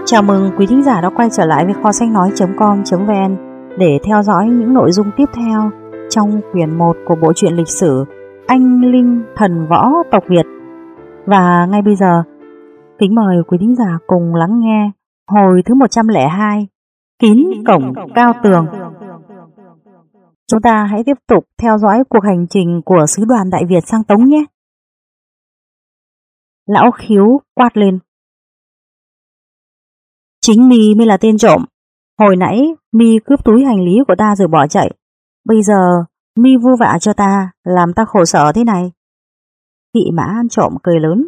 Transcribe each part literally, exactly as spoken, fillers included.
Chào mừng quý thính giả đã quay trở lại với kho sách nói chấm com chấm vn để theo dõi những nội dung tiếp theo trong quyển một của bộ truyện lịch sử Anh Linh Thần Võ Tộc Việt. Và ngay bây giờ, kính mời quý thính giả cùng lắng nghe hồi thứ một trăm lẻ hai, Kín Cổng Cao Tường. Chúng ta hãy tiếp tục theo dõi cuộc hành trình của sứ đoàn Đại Việt sang Tống nhé. Lão Khiếu quát lên: Chính mi mới là tên trộm. Hồi nãy mi cướp túi hành lý của ta rồi bỏ chạy. Bây giờ mi vu vạ cho ta, làm ta khổ sở thế này. Kỵ mã ăn trộm cười lớn: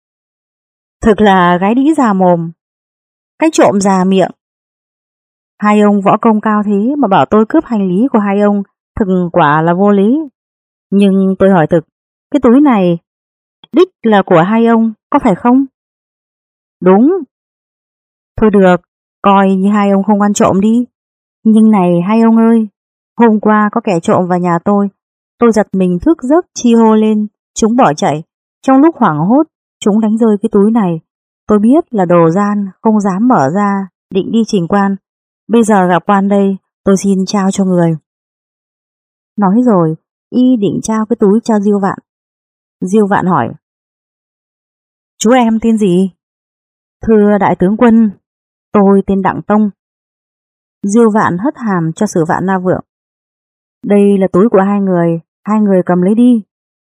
Thực là gái đĩ già mồm, cách trộm già miệng. Hai ông võ công cao thế mà bảo tôi cướp hành lý của hai ông, thực quả là vô lý. Nhưng tôi hỏi thực, cái túi này đích là của hai ông, có phải không? Đúng. Thôi được, coi như hai ông không ăn trộm đi. Nhưng này hai ông ơi, hôm qua có kẻ trộm vào nhà tôi. Tôi giật mình thức giấc chi hô lên, chúng bỏ chạy. Trong lúc hoảng hốt, chúng đánh rơi cái túi này. Tôi biết là đồ gian, không dám mở ra, định đi trình quan. Bây giờ gặp quan đây, tôi xin trao cho người. Nói rồi, y định trao cái túi cho Diêu Vạn. Diêu Vạn hỏi: Chú em tên gì? Thưa đại tướng quân, tôi tên Đặng Tông. Diêu Vạn hất hàm cho Sử Vạn Na Vượng: Đây là túi của hai người, hai người cầm lấy đi.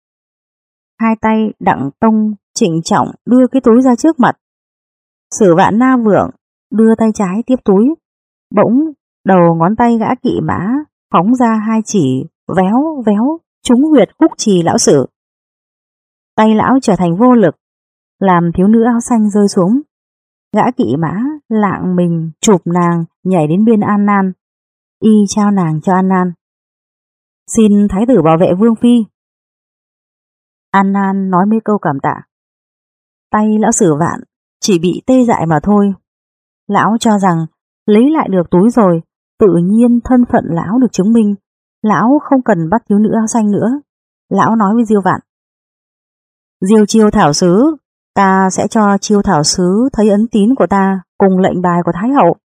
Hai tay Đặng Tông trịnh trọng đưa cái túi ra trước mặt. Sử Vạn Na Vượng đưa tay trái tiếp túi. Bỗng đầu ngón tay gã kỵ mã phóng ra hai chỉ, véo véo trúng huyệt khúc trì lão Sử. Tay lão trở thành vô lực, làm thiếu nữ áo xanh rơi xuống. Gã kỵ mã lạng mình chụp nàng nhảy đến bên An Nan. Y trao nàng cho An Nan: Xin thái tử bảo vệ vương phi. An Nan nói mấy câu cảm tạ. Tay lão Sử Vạn chỉ bị tê dại mà thôi. Lão cho rằng lấy lại được túi rồi, tự nhiên thân phận lão được chứng minh. Lão không cần bắt thiếu nữ áo xanh nữa. Lão nói với Diêu Vạn: Diêu Chiêu Thảo Sứ, ta sẽ cho Chiêu Thảo Sứ thấy ấn tín của ta cùng lệnh bài của Thái Hậu.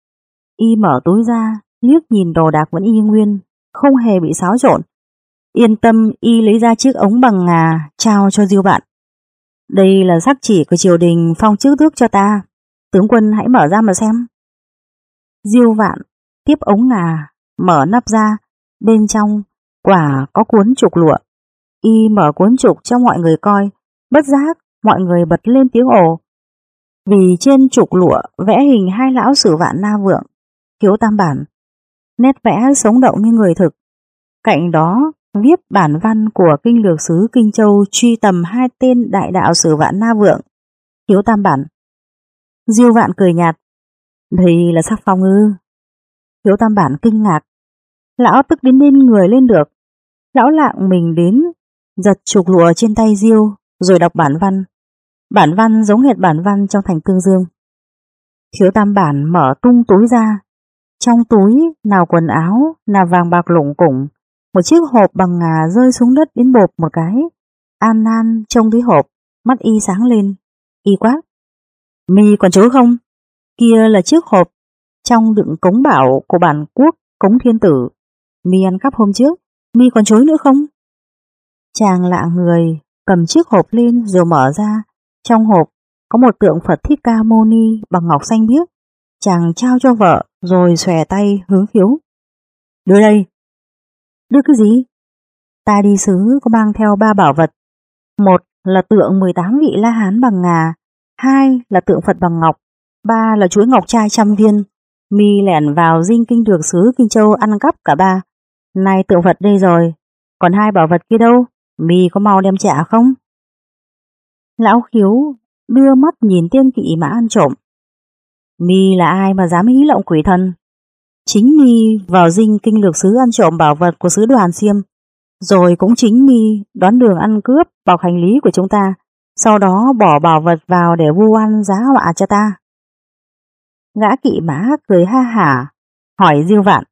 Y mở túi ra, liếc nhìn đồ đạc vẫn y nguyên, không hề bị xáo trộn. Yên tâm, y lấy ra chiếc ống bằng ngà trao cho Diêu Vạn. Đây là sắc chỉ của triều đình phong chức tước cho ta, tướng quân hãy mở ra mà xem. Diêu Vạn tiếp ống ngà, mở nắp ra, bên trong quả có cuốn trục lụa. Y mở cuốn trục cho mọi người coi, bất giác mọi người bật lên tiếng ồ. Vì trên trục lụa vẽ hình hai lão Sử Vạn Na Vượng, Khiếu Tam Bản, nét vẽ sống động như người thực. Cạnh đó viết bản văn của kinh lược sứ Kinh Châu truy tầm hai tên đại đạo Sử Vạn Na Vượng, Khiếu Tam Bản. Diêu Vạn cười nhạt: Đây là sắc phong ư? Khiếu Tam Bản kinh ngạc. Lão tức đến nên người lên được. Lão lạng mình đến, giật trục lụa trên tay Diêu, rồi đọc bản văn. Bản văn giống hệt bản văn trong thành Tương Dương. Khiếu Tam Bản mở tung túi ra. Trong túi nào quần áo, nào vàng bạc lủng củng. Một chiếc hộp bằng ngà rơi xuống đất đến bộp một cái. An Nan trông thấy hộp, mắt y sáng lên. Y quát: Mi còn chối không? Kia là chiếc hộp trong đựng cống bảo của bản quốc Cống Thiên Tử. Mi ăn cắp hôm trước, mi còn chối nữa không? Chàng lạ người cầm chiếc hộp lên rồi mở ra. Trong hộp có một tượng Phật Thích Ca Mâu Ni bằng ngọc xanh biếc. Chàng trao cho vợ rồi xòe tay hướng Khiếu: Đưa đây. Đưa cái gì? Ta đi sứ có mang theo ba bảo vật. Một là tượng mười tám vị La Hán bằng ngà, hai là tượng Phật bằng ngọc, ba là chuỗi ngọc trai trăm viên. Mi lẻn vào dinh kinh lược sứ Kinh Châu ăn cắp cả ba. Nay tượng Phật đây rồi, còn hai bảo vật kia đâu? Mi có mau đem trả không? Lão Khiếu đưa mắt nhìn tên kỵ mã ăn trộm. Mi là ai mà dám hí lộng quỷ thần? Chính mi vào dinh kinh lược sứ ăn trộm bảo vật của sứ đoàn Xiêm, rồi cũng chính mi đón đường ăn cướp bọc hành lý của chúng ta, sau đó bỏ bảo vật vào để vu oan giá họa cho ta. Gã kỵ mã cười ha hả, hỏi Diêu Vạn: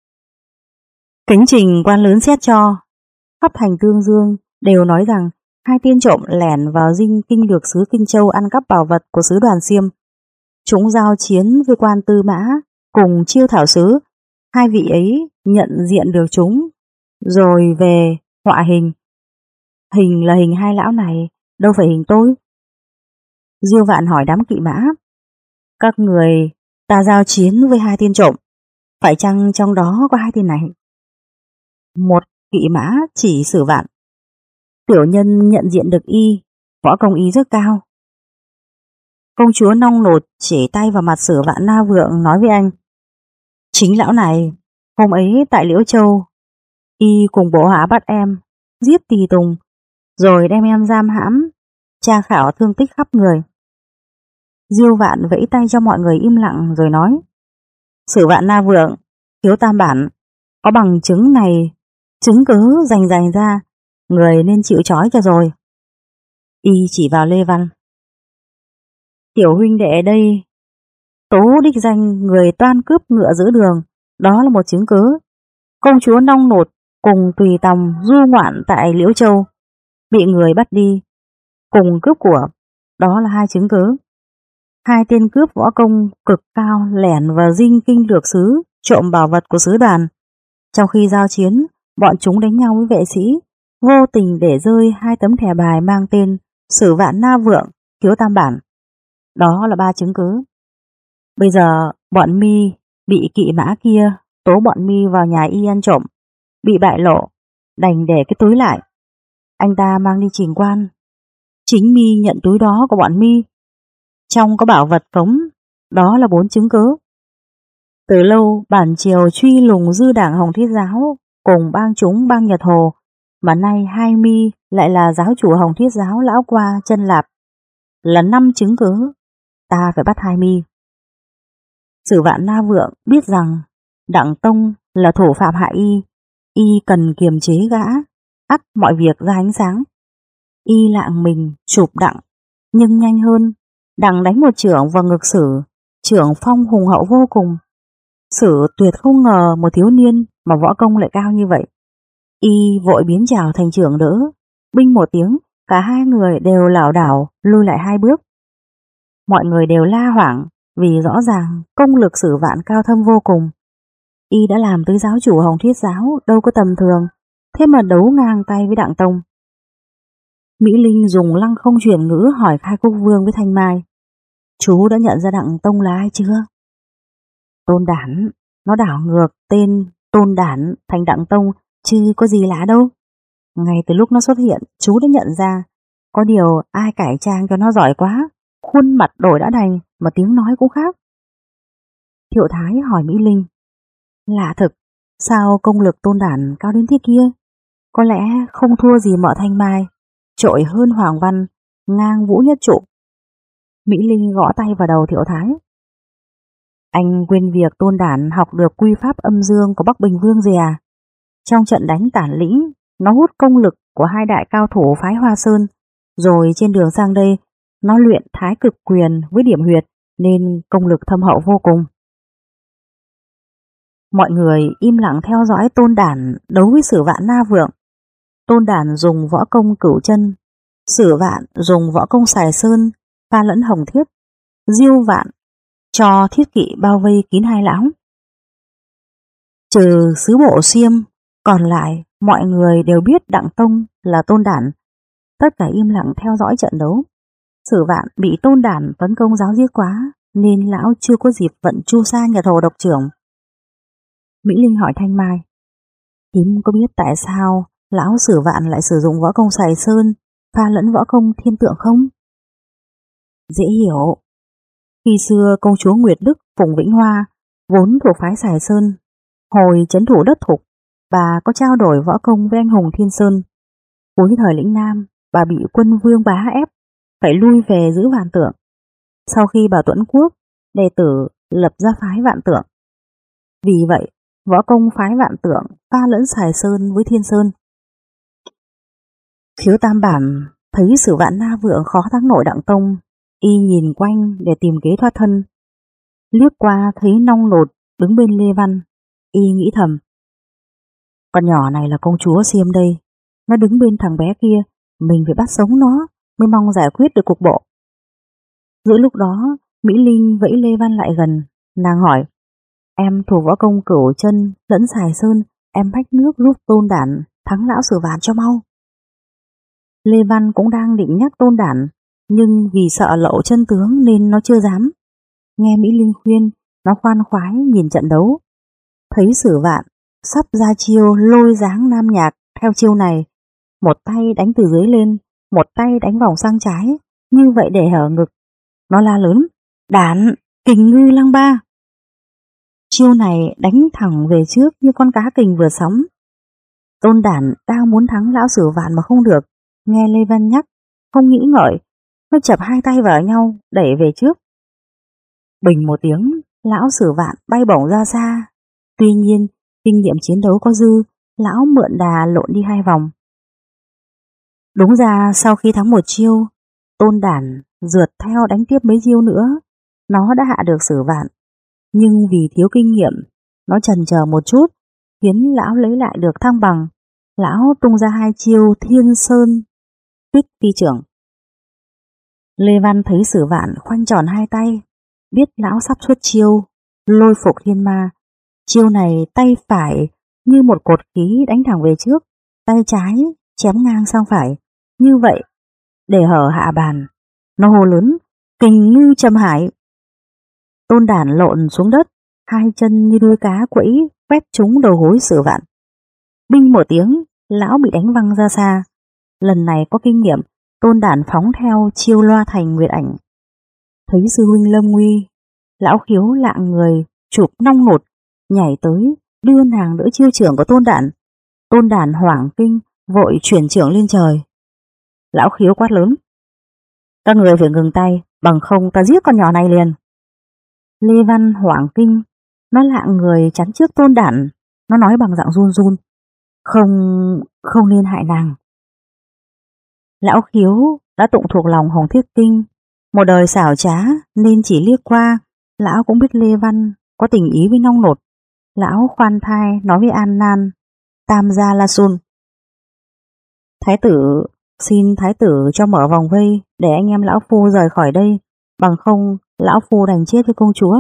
Kính trình quan lớn xét cho. Khắp thành Tương Dương đều nói rằng hai tên trộm lẻn vào dinh kinh lược sứ Kinh Châu ăn cắp bảo vật của sứ đoàn Xiêm. Chúng giao chiến với quan tư mã cùng Chiêu Thảo Sứ. Hai vị ấy nhận diện được chúng, rồi về họa hình. Hình là hình hai lão này, đâu phải hình tôi. Diêu Vạn hỏi đám kỵ mã: Các người ta giao chiến với hai tên trộm, phải chăng trong đó có hai tên này? Một kỵ mã chỉ Sử Vạn: Tiểu nhân nhận diện được y, võ công y rất cao. Công chúa Nong Nột chỉ tay vào mặt Sử Vạn Na Vượng nói với anh: Chính lão này, hôm ấy tại Liễu Châu, y cùng bộ hạ bắt em, giết tùy tùng, rồi đem em giam hãm, tra khảo thương tích khắp người. Diêu Vạn vẫy tay cho mọi người im lặng rồi nói: Sử Vạn Na Vượng, thiếu tam bản, có bằng chứng này, chứng cứ rành rành ra, người nên chịu trói cho rồi. Y chỉ vào Lê Văn: Tiểu huynh đệ đây tố đích danh người toan cướp ngựa giữa đường, đó là một chứng cứ. Công chúa Nong Nột cùng tùy tòng du ngoạn tại Liễu Châu, bị người bắt đi, cùng cướp của, đó là hai chứng cứ. Hai tên cướp võ công cực cao lẻn vào dinh kinh lược sứ, trộm bảo vật của sứ đoàn. Trong khi giao chiến, bọn chúng đánh nhau với vệ sĩ, vô tình để rơi hai tấm thẻ bài mang tên Sử Vạn Na Vượng, thiếu tam bản. Đó là ba chứng cứ. Bây giờ bọn mi bị kỵ mã kia tố bọn mi vào nhà y ăn trộm, bị bại lộ, đành để cái túi lại. Anh ta mang đi trình quan. Chính mi nhận túi đó của bọn mi. Trong có bảo vật cống, đó là bốn chứng cứ. Từ lâu bản triều truy lùng dư đảng Hồng Thiết Giáo cùng bang chúng bang Nhật Hồ, mà nay hai mi lại là giáo chủ Hồng Thiết Giáo lão qua chân lạp, là năm chứng cứ. Ta phải bắt hai mi. Sử Vạn Na Vượng biết rằng Đặng Tông là thủ phạm hại y, y cần kiềm chế gã, ắt mọi việc ra ánh sáng. Y lạng mình chụp Đặng, nhưng nhanh hơn, Đặng đánh một chưởng vào ngực Sử, chưởng phong hùng hậu vô cùng. Sử tuyệt không ngờ một thiếu niên mà võ công lại cao như vậy. Y vội biến trảo thành chưởng đỡ, binh một tiếng, cả hai người đều lảo đảo lui lại hai bước. Mọi người đều la hoảng, vì rõ ràng công lực Sử Vạn cao thâm vô cùng. Y đã làm tới giáo chủ Hồng Thiết Giáo đâu có tầm thường, thế mà đấu ngang tay với Đặng Tông. Mỹ Linh dùng lăng không chuyển ngữ hỏi Khai Quốc Vương với Thanh Mai: Chú đã nhận ra Đặng Tông là ai chưa? Tôn Đản, nó đảo ngược tên Tôn Đản thành Đặng Tông, chứ có gì lạ đâu. Ngay từ lúc nó xuất hiện, chú đã nhận ra. Có điều ai cải trang cho nó giỏi quá, khuôn mặt đổi đã đành mà tiếng nói cũng khác. Thiệu Thái hỏi Mỹ Linh: Lạ thực, sao công lực Tôn Đản cao đến thế kia? Có lẽ không thua gì Mợ Thanh Mai, trội hơn Hoàng Văn, ngang Vũ Nhất Trụ. Mỹ Linh gõ tay vào đầu Thiệu Thái: Anh quên việc Tôn Đản học được quy pháp âm dương của Bắc Bình Vương gì à? Trong trận đánh Tản Lĩnh, nó hút công lực của hai đại cao thủ phái Hoa Sơn, rồi trên đường sang đây, nó luyện Thái Cực Quyền với điểm huyệt, nên công lực thâm hậu vô cùng. Mọi người im lặng theo dõi Tôn Đản đấu với Sử Vạn Na Vượng. Tôn Đản dùng võ công Cửu Chân, Sử Vạn dùng võ công Sài Sơn, pha lẫn Hồng Thiết. Diêu Vạn cho thiết kỵ bao vây kín hai lão. Trừ sứ bộ Xiêm, còn lại mọi người đều biết Đặng Tông là Tôn Đản. Tất cả im lặng theo dõi trận đấu. Sử Vạn bị Tôn Đản tấn công giáo giết quá, nên lão chưa có dịp vận chu sa Nhật Hồ độc trưởng. Mỹ Linh hỏi Thanh Mai: Thím có biết tại sao lão Sử Vạn lại sử dụng võ công Sài Sơn pha lẫn võ công Thiên Tượng không? Dễ hiểu. Khi xưa công chúa Nguyệt Đức Phùng Vĩnh Hoa vốn thuộc phái Sài Sơn, hồi trấn thủ đất Thục, bà có trao đổi võ công với anh hùng Thiên Sơn. Cuối thời lĩnh Nam, bà bị quân Vương Bá ép phải lui về giữ Vạn Tượng. Sau khi bà Tuẫn Quốc, đệ tử lập ra phái Vạn Tượng. Vì vậy, võ công phái Vạn Tượng pha lẫn Sài Sơn với Thiên Sơn. Khiếu Tam Bản thấy Sử Vạn Na Vượng khó thắng nổi Đặng Tông, y nhìn quanh để tìm kế thoát thân. Liếc qua thấy Nong Nột đứng bên Lê Văn, y nghĩ thầm: Con nhỏ này là công chúa Xiêm đây, nó đứng bên thằng bé kia, mình phải bắt sống nó mới mong giải quyết được cục bộ. Giữa lúc đó, Mỹ Linh vẫy Lê Văn lại gần, nàng hỏi: Em thủ võ công Cửu Chân lẫn Sài Sơn, em bách nước giúp Tôn Đản thắng lão Sử Vạn cho mau. Lê Văn cũng đang định nhắc Tôn Đản, nhưng vì sợ lộ chân tướng nên nó chưa dám. Nghe Mỹ Linh khuyên, nó khoan khoái nhìn trận đấu. Thấy Sử Vạn sắp ra chiêu lôi dáng nam nhạc theo chiêu này, một tay đánh từ dưới lên, một tay đánh vòng sang trái, như vậy để hở ngực. Nó la lớn: Đản, kình ngư lăng ba. Chiêu này đánh thẳng về trước như con cá kình vừa sóng. Tôn Đản đang muốn thắng lão Sử Vạn mà không được, nghe Lê Văn nhắc, không nghĩ ngợi, nó chập hai tay vào nhau đẩy về trước. Bình một tiếng, lão Sử Vạn bay bổng ra xa. Tuy nhiên, kinh nghiệm chiến đấu có dư, lão mượn đà lộn đi hai vòng. Đúng ra sau khi thắng một chiêu, Tôn Đản rượt theo đánh tiếp mấy chiêu nữa, nó đã hạ được Sử Vạn. Nhưng vì thiếu kinh nghiệm, nó chần chờ một chút, khiến lão lấy lại được thăng bằng. Lão tung ra hai chiêu Thiên Sơn Tuyết Phi Trưởng. Lê Văn thấy Sử Vạn khoanh tròn hai tay, biết lão sắp xuất chiêu Lôi Phục Thiên Ma. Chiêu này tay phải như một cột khí đánh thẳng về trước, tay trái chém ngang sang phải. Như vậy, để hở hạ bàn, nó hô lớn: Kình ngư Trầm Hải. Tôn Đản lộn xuống đất, hai chân như đuôi cá quẫy quét trúng đầu gối Sử Vạn. Binh một tiếng, lão bị đánh văng ra xa. Lần này có kinh nghiệm, Tôn Đản phóng theo chiêu Loa Thành Nguyệt Ảnh. Thấy sư huynh lâm nguy, lão Khiếu lạng người chụp nong nột, nhảy tới đưa nàng đỡ chiêu trưởng của Tôn Đản. Tôn Đản hoảng kinh, vội chuyển trưởng lên trời. Lão Khiếu quát lớn: Các người phải ngừng tay, bằng không ta giết con nhỏ này liền. Lê Văn hoảng kinh, nó lạng người chắn trước Tôn Đản. Nó nói bằng giọng run run: Không, không nên hại nàng. Lão Khiếu đã tụng thuộc lòng Hồng Thiết Kinh, một đời xảo trá nên chỉ liếc qua, lão cũng biết Lê Văn có tình ý với nong nột. Lão khoan thai nói với An Nan, Tam Gia La Sun: Thái tử, xin thái tử cho mở vòng vây để anh em lão phu rời khỏi đây, bằng không lão phu đành chết với công chúa.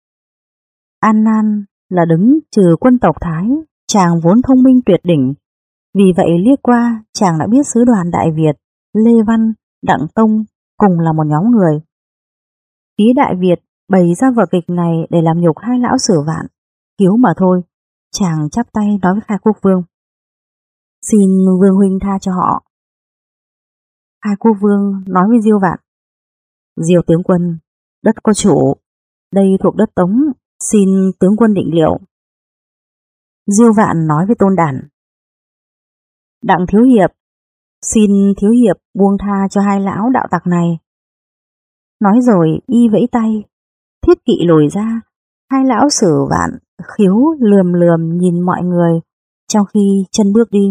An Nan là đứng trừ quân tộc Thái, chàng vốn thông minh tuyệt đỉnh, vì vậy liếc qua chàng đã biết sứ đoàn Đại Việt, Lê Văn, Đặng Tông cùng là một nhóm người. Phía Đại Việt bày ra vở kịch này để làm nhục hai lão Sử Vạn, Hiếu mà thôi. Chàng chắp tay nói với Khai Quốc Vương: Xin Vương huynh tha cho họ. Khai Quốc Vương nói với Diêu Vạn: Diêu tướng quân, đất có chủ, đây thuộc đất Tống, xin tướng quân định liệu. Diêu Vạn nói với Tôn Đản: Đặng thiếu hiệp, xin thiếu hiệp buông tha cho hai lão đạo tặc này. Nói rồi y vẫy tay, thiết kỵ lùi ra. Hai lão Sử Vạn, Khiếu lườm lườm nhìn mọi người, trong khi chân bước đi.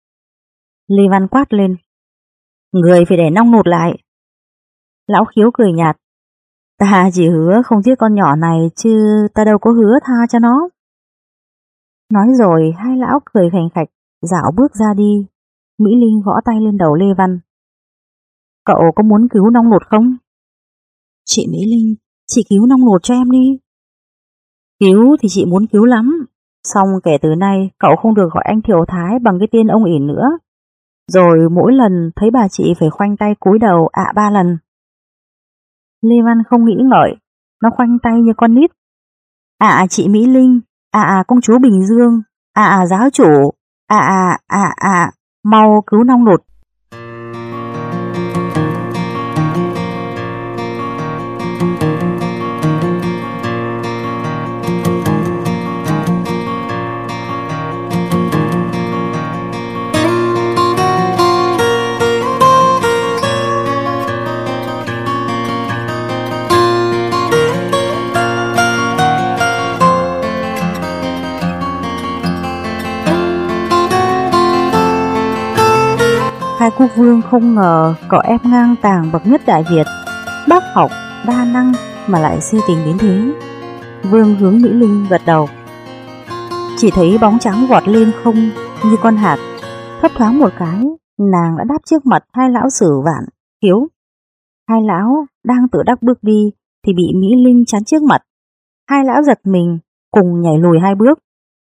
Lê Văn quát lên: Người phải để nong nột lại. Lão Khiếu cười nhạt: Ta chỉ hứa không giết con nhỏ này, chứ ta đâu có hứa tha cho nó. Nói rồi hai lão cười khành khạch, dạo bước ra đi. Mỹ Linh gõ tay lên đầu Lê Văn: Cậu có muốn cứu nong nột không? Chị Mỹ Linh, chị cứu nong nột cho em đi. Cứu thì chị muốn cứu lắm, xong kể từ nay cậu không được gọi anh Thiệu Thái bằng cái tên ông ỉ nữa. Rồi mỗi lần thấy bà chị phải khoanh tay cúi đầu ạ ba lần. Lê Văn không nghĩ ngợi, nó khoanh tay như con nít: À à chị Mỹ Linh, à à công chúa Bình Dương, à à giáo chủ, à à à à mau cứu nong nột. Khai Quốc Vương không ngờ cậu em ngang tàng bậc nhất Đại Việt, bác học, đa năng mà lại si tình đến thế. Vương hướng Mỹ Linh gật đầu. Chỉ thấy bóng trắng vọt lên không như con hạt, thấp thoáng một cái, nàng đã đáp trước mặt hai lão Sử Vạn, Khiếu. Hai lão đang tự đắc bước đi, thì bị Mỹ Linh chắn trước mặt. Hai lão giật mình, cùng nhảy lùi hai bước.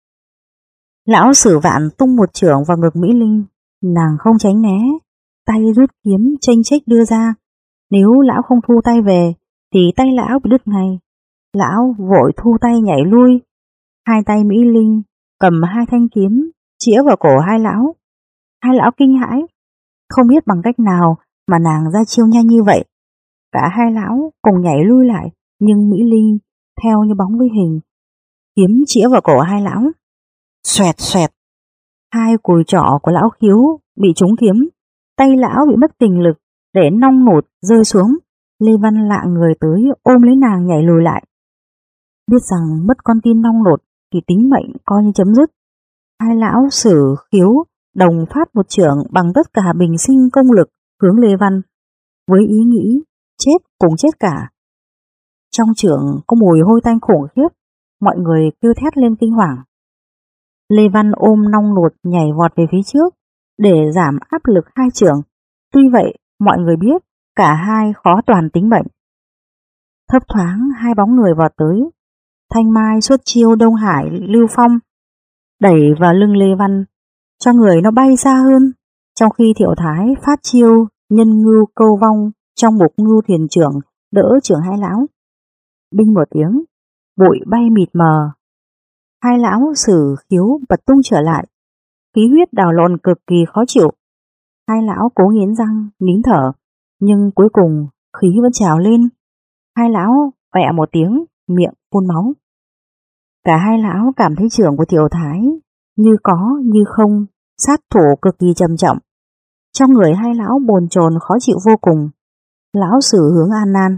Lão Sử Vạn tung một chưởng vào ngực Mỹ Linh, nàng không tránh né, tay rút kiếm chênh chếch đưa ra. Nếu lão không thu tay về thì tay lão bị đứt ngay. Lão vội thu tay nhảy lui. Hai tay Mỹ Linh cầm hai thanh kiếm chĩa vào cổ hai lão. Hai lão kinh hãi, không biết bằng cách nào mà nàng ra chiêu nhanh như vậy. Cả hai lão cùng nhảy lui lại, nhưng Mỹ Linh theo như bóng với hình, kiếm chĩa vào cổ hai lão. Xoẹt xoẹt, hai cùi trỏ của lão Khiếu bị trúng kiếm, tay lão bị mất kình lực để nong nột rơi xuống. Lê Văn lạng người tới ôm lấy nàng nhảy lùi lại. Biết rằng mất con tin nong nột thì tính mệnh coi như chấm dứt. Hai lão Sử, Khiếu đồng phát một chưởng bằng tất cả bình sinh công lực hướng Lê Văn, với ý nghĩ chết cùng chết cả. Trong chưởng có mùi hôi tanh khủng khiếp, mọi người kêu thét lên kinh hoàng. Lê Văn ôm nong nột nhảy vọt về phía trước để giảm áp lực hai chưởng. Tuy vậy, mọi người biết cả hai khó toàn tính mệnh. Thấp thoáng hai bóng người vọt tới. Thanh Mai xuất chiêu Đông Hải Lưu Phong, đẩy vào lưng Lê Văn, cho người nó bay xa hơn, trong khi Thiệu Thái phát chiêu Nhân Ngưu Câu Vong trong mục Ngưu Thiền Trưởng đỡ trưởng hai lão. Binh một tiếng, bụi bay mịt mờ. Hai lão Sử, Khiếu bật tung trở lại, khí huyết đào lộn cực kỳ khó chịu. Hai lão cố nghiến răng, nín thở, nhưng cuối cùng khí vẫn trào lên. Hai lão vẹ một tiếng, miệng phun máu. Cả hai lão cảm thấy chưởng của Thiệu Thái như có như không, sát thủ cực kỳ trầm trọng. Trong người hai lão bồn chồn khó chịu vô cùng. Lão Sử hướng An Nan.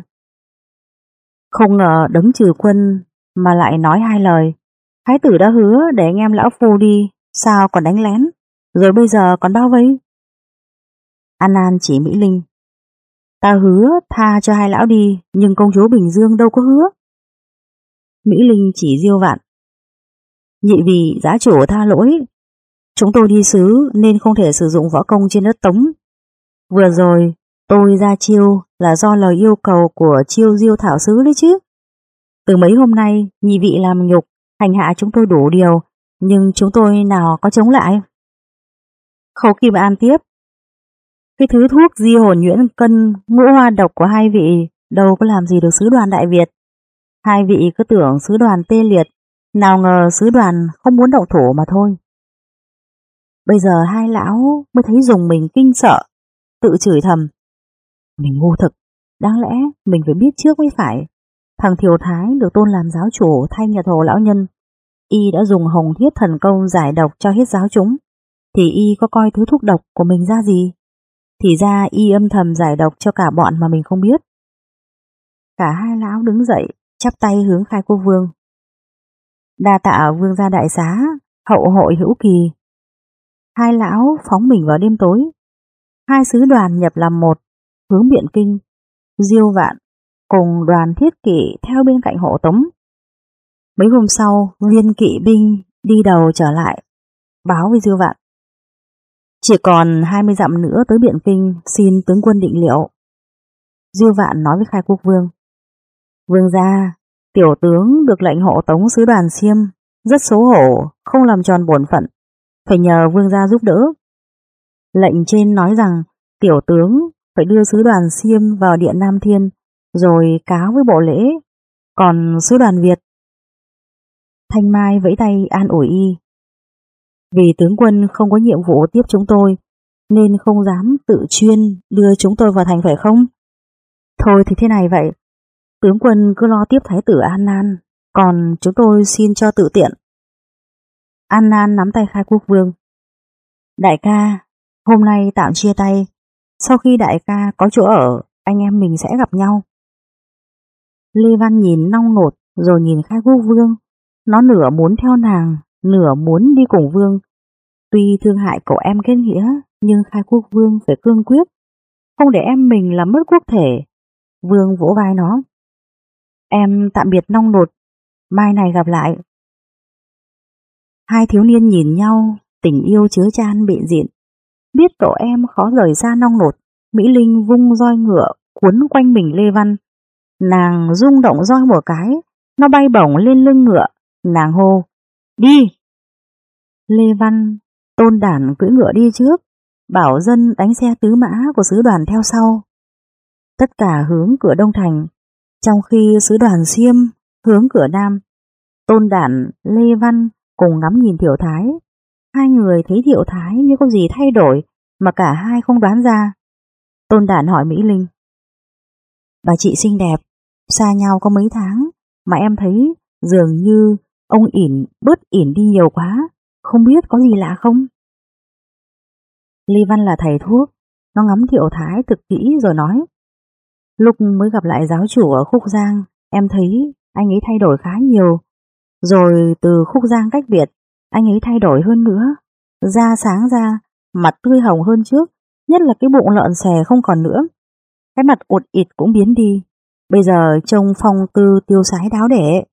Không ngờ Đấng Trừ Quân mà lại nói hai lời. Thái tử đã hứa để anh em lão phu đi, sao còn đánh lén, rồi bây giờ còn bao vây. An Nan chỉ Mỹ Linh. Ta hứa tha cho hai lão đi, nhưng công chúa Bình Dương đâu có hứa. Mỹ Linh chỉ Diêu Vạn. Nhị vị giá chủ tha lỗi, chúng tôi đi sứ nên không thể sử dụng võ công trên đất Tống. Vừa rồi tôi ra chiêu là do lời yêu cầu của chiêu Diêu Thảo sứ đấy chứ. Từ mấy hôm nay nhị vị làm nhục hành hạ chúng tôi đủ điều, nhưng chúng tôi nào có chống lại. Khấu Kim An tiếp. Cái thứ thuốc di hồn nhuyễn cân ngũ hoa độc của hai vị đâu có làm gì được sứ đoàn Đại Việt. Hai vị cứ tưởng sứ đoàn tê liệt, nào ngờ sứ đoàn không muốn động thủ mà thôi. Bây giờ hai lão mới thấy dùng mình kinh sợ, tự chửi thầm. Mình ngu thực, đáng lẽ mình phải biết trước mới phải. Thằng Thiều Thái được tôn làm giáo chủ thay Nhật Hồ lão nhân, y đã dùng hồng thiết thần công giải độc cho hết giáo chúng, thì y có coi thứ thuốc độc của mình ra gì? Thì ra y âm thầm giải độc cho cả bọn mà mình không biết. Cả hai lão đứng dậy, chắp tay hướng Khai Quốc Vương. Đa tạ vương gia đại xá, hậu hội hữu kỳ. Hai lão phóng mình vào đêm tối. Hai sứ đoàn nhập làm một, hướng Biện Kinh. Diêu Vạn cùng đoàn thiết kỵ theo bên cạnh hộ tống. Mấy hôm sau, viên kỵ binh đi đầu trở lại, báo với Diêu Vạn. Chỉ còn hai mươi dặm nữa tới Biện Kinh, xin tướng quân định liệu. Diêu Vạn nói với Khai Quốc Vương. Vương gia, tiểu tướng được lệnh hộ tống sứ đoàn Xiêm, rất xấu hổ, không làm tròn bổn phận, phải nhờ vương gia giúp đỡ. Lệnh trên nói rằng tiểu tướng phải đưa sứ đoàn Xiêm vào điện Nam Thiên, rồi cáo với bộ lễ. Còn sứ đoàn Việt... Thanh Mai vẫy tay an ủi y. Vì tướng quân không có nhiệm vụ tiếp chúng tôi, nên không dám tự chuyên đưa chúng tôi vào thành phải không? Thôi thì thế này vậy, tướng quân cứ lo tiếp thái tử An Nan, còn chúng tôi xin cho tự tiện. An Nan nắm tay Khai Quốc Vương. Đại ca, hôm nay tạm chia tay, sau khi đại ca có chỗ ở, anh em mình sẽ gặp nhau. Lê Văn nhìn nong nột rồi nhìn Khai Quốc Vương, nó nửa muốn theo nàng, nửa muốn đi cùng Vương. Tuy thương hại cậu em kết nghĩa, nhưng Khai Quốc Vương phải cương quyết, không để em mình làm mất quốc thể. Vương vỗ vai nó. Em tạm biệt nong nột, mai này gặp lại. Hai thiếu niên nhìn nhau, tình yêu chứa chan bện dịn. Biết cậu em khó rời xa nong nột, Mỹ Linh vung roi ngựa cuốn quanh mình Lê Văn. Nàng rung động roi một cái, nó bay bổng lên lưng ngựa. Nàng hô, đi! Lê Văn, Tôn Đản cưỡi ngựa đi trước, bảo dân đánh xe tứ mã của sứ đoàn theo sau. Tất cả hướng cửa Đông Thành, trong khi sứ đoàn Xiêm hướng cửa Nam. Tôn Đản, Lê Văn cùng ngắm nhìn Thiệu Thái. Hai người thấy Thiệu Thái như có gì thay đổi mà cả hai không đoán ra. Tôn Đản hỏi Mỹ Linh, bà chị xinh đẹp, xa nhau có mấy tháng mà em thấy dường như ông ỉn bớt ỉn đi nhiều quá, không biết có gì lạ không? Lê Văn là thầy thuốc, nó ngắm Thiệu Thái thực kỹ rồi nói, lúc mới gặp lại giáo chủ ở Khúc Giang, em thấy anh ấy thay đổi khá nhiều. Rồi từ Khúc Giang cách biệt, anh ấy thay đổi hơn nữa, da sáng ra, mặt tươi hồng hơn trước, nhất là cái bụng lợn xè không còn nữa. Cái mặt ụt ịt cũng biến đi, bây giờ trông phong tư tiêu sái đáo để.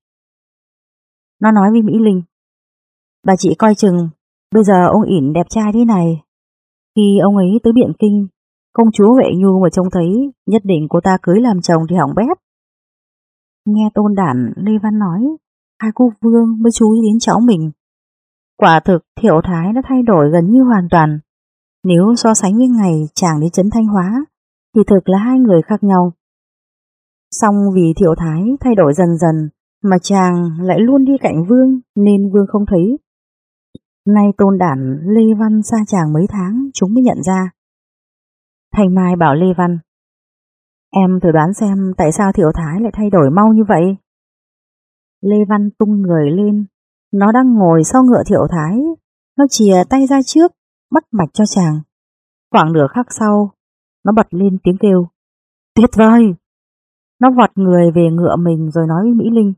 Nó nói với Mỹ Linh, bà chị coi chừng, bây giờ ông ỉn đẹp trai thế này. Khi ông ấy tới Biện Kinh, công chúa Huệ Nhu mà trông thấy, nhất định cô ta cưới làm chồng thì hỏng bét. Nghe Tôn Đản, Lê Văn nói, hai quốc vương mới chú ý đến cháu mình. Quả thực Thiệu Thái đã thay đổi gần như hoàn toàn. Nếu so sánh với ngày chàng đến trấn Thanh Hóa, thì thực là hai người khác nhau. Song vì Thiệu Thái thay đổi dần dần, mà chàng lại luôn đi cạnh vương, nên vương không thấy. Nay Tôn Đản, Lê Văn xa chàng mấy tháng, chúng mới nhận ra. Thanh Mai bảo Lê Văn, em thử đoán xem tại sao Thiệu Thái lại thay đổi mau như vậy. Lê Văn tung người lên, nó đang ngồi sau ngựa Thiệu Thái, nó chìa tay ra trước, bắt mạch cho chàng. Khoảng nửa khắc sau, nó bật lên tiếng kêu, tuyệt vời! Nó vọt người về ngựa mình rồi nói với Mỹ Linh,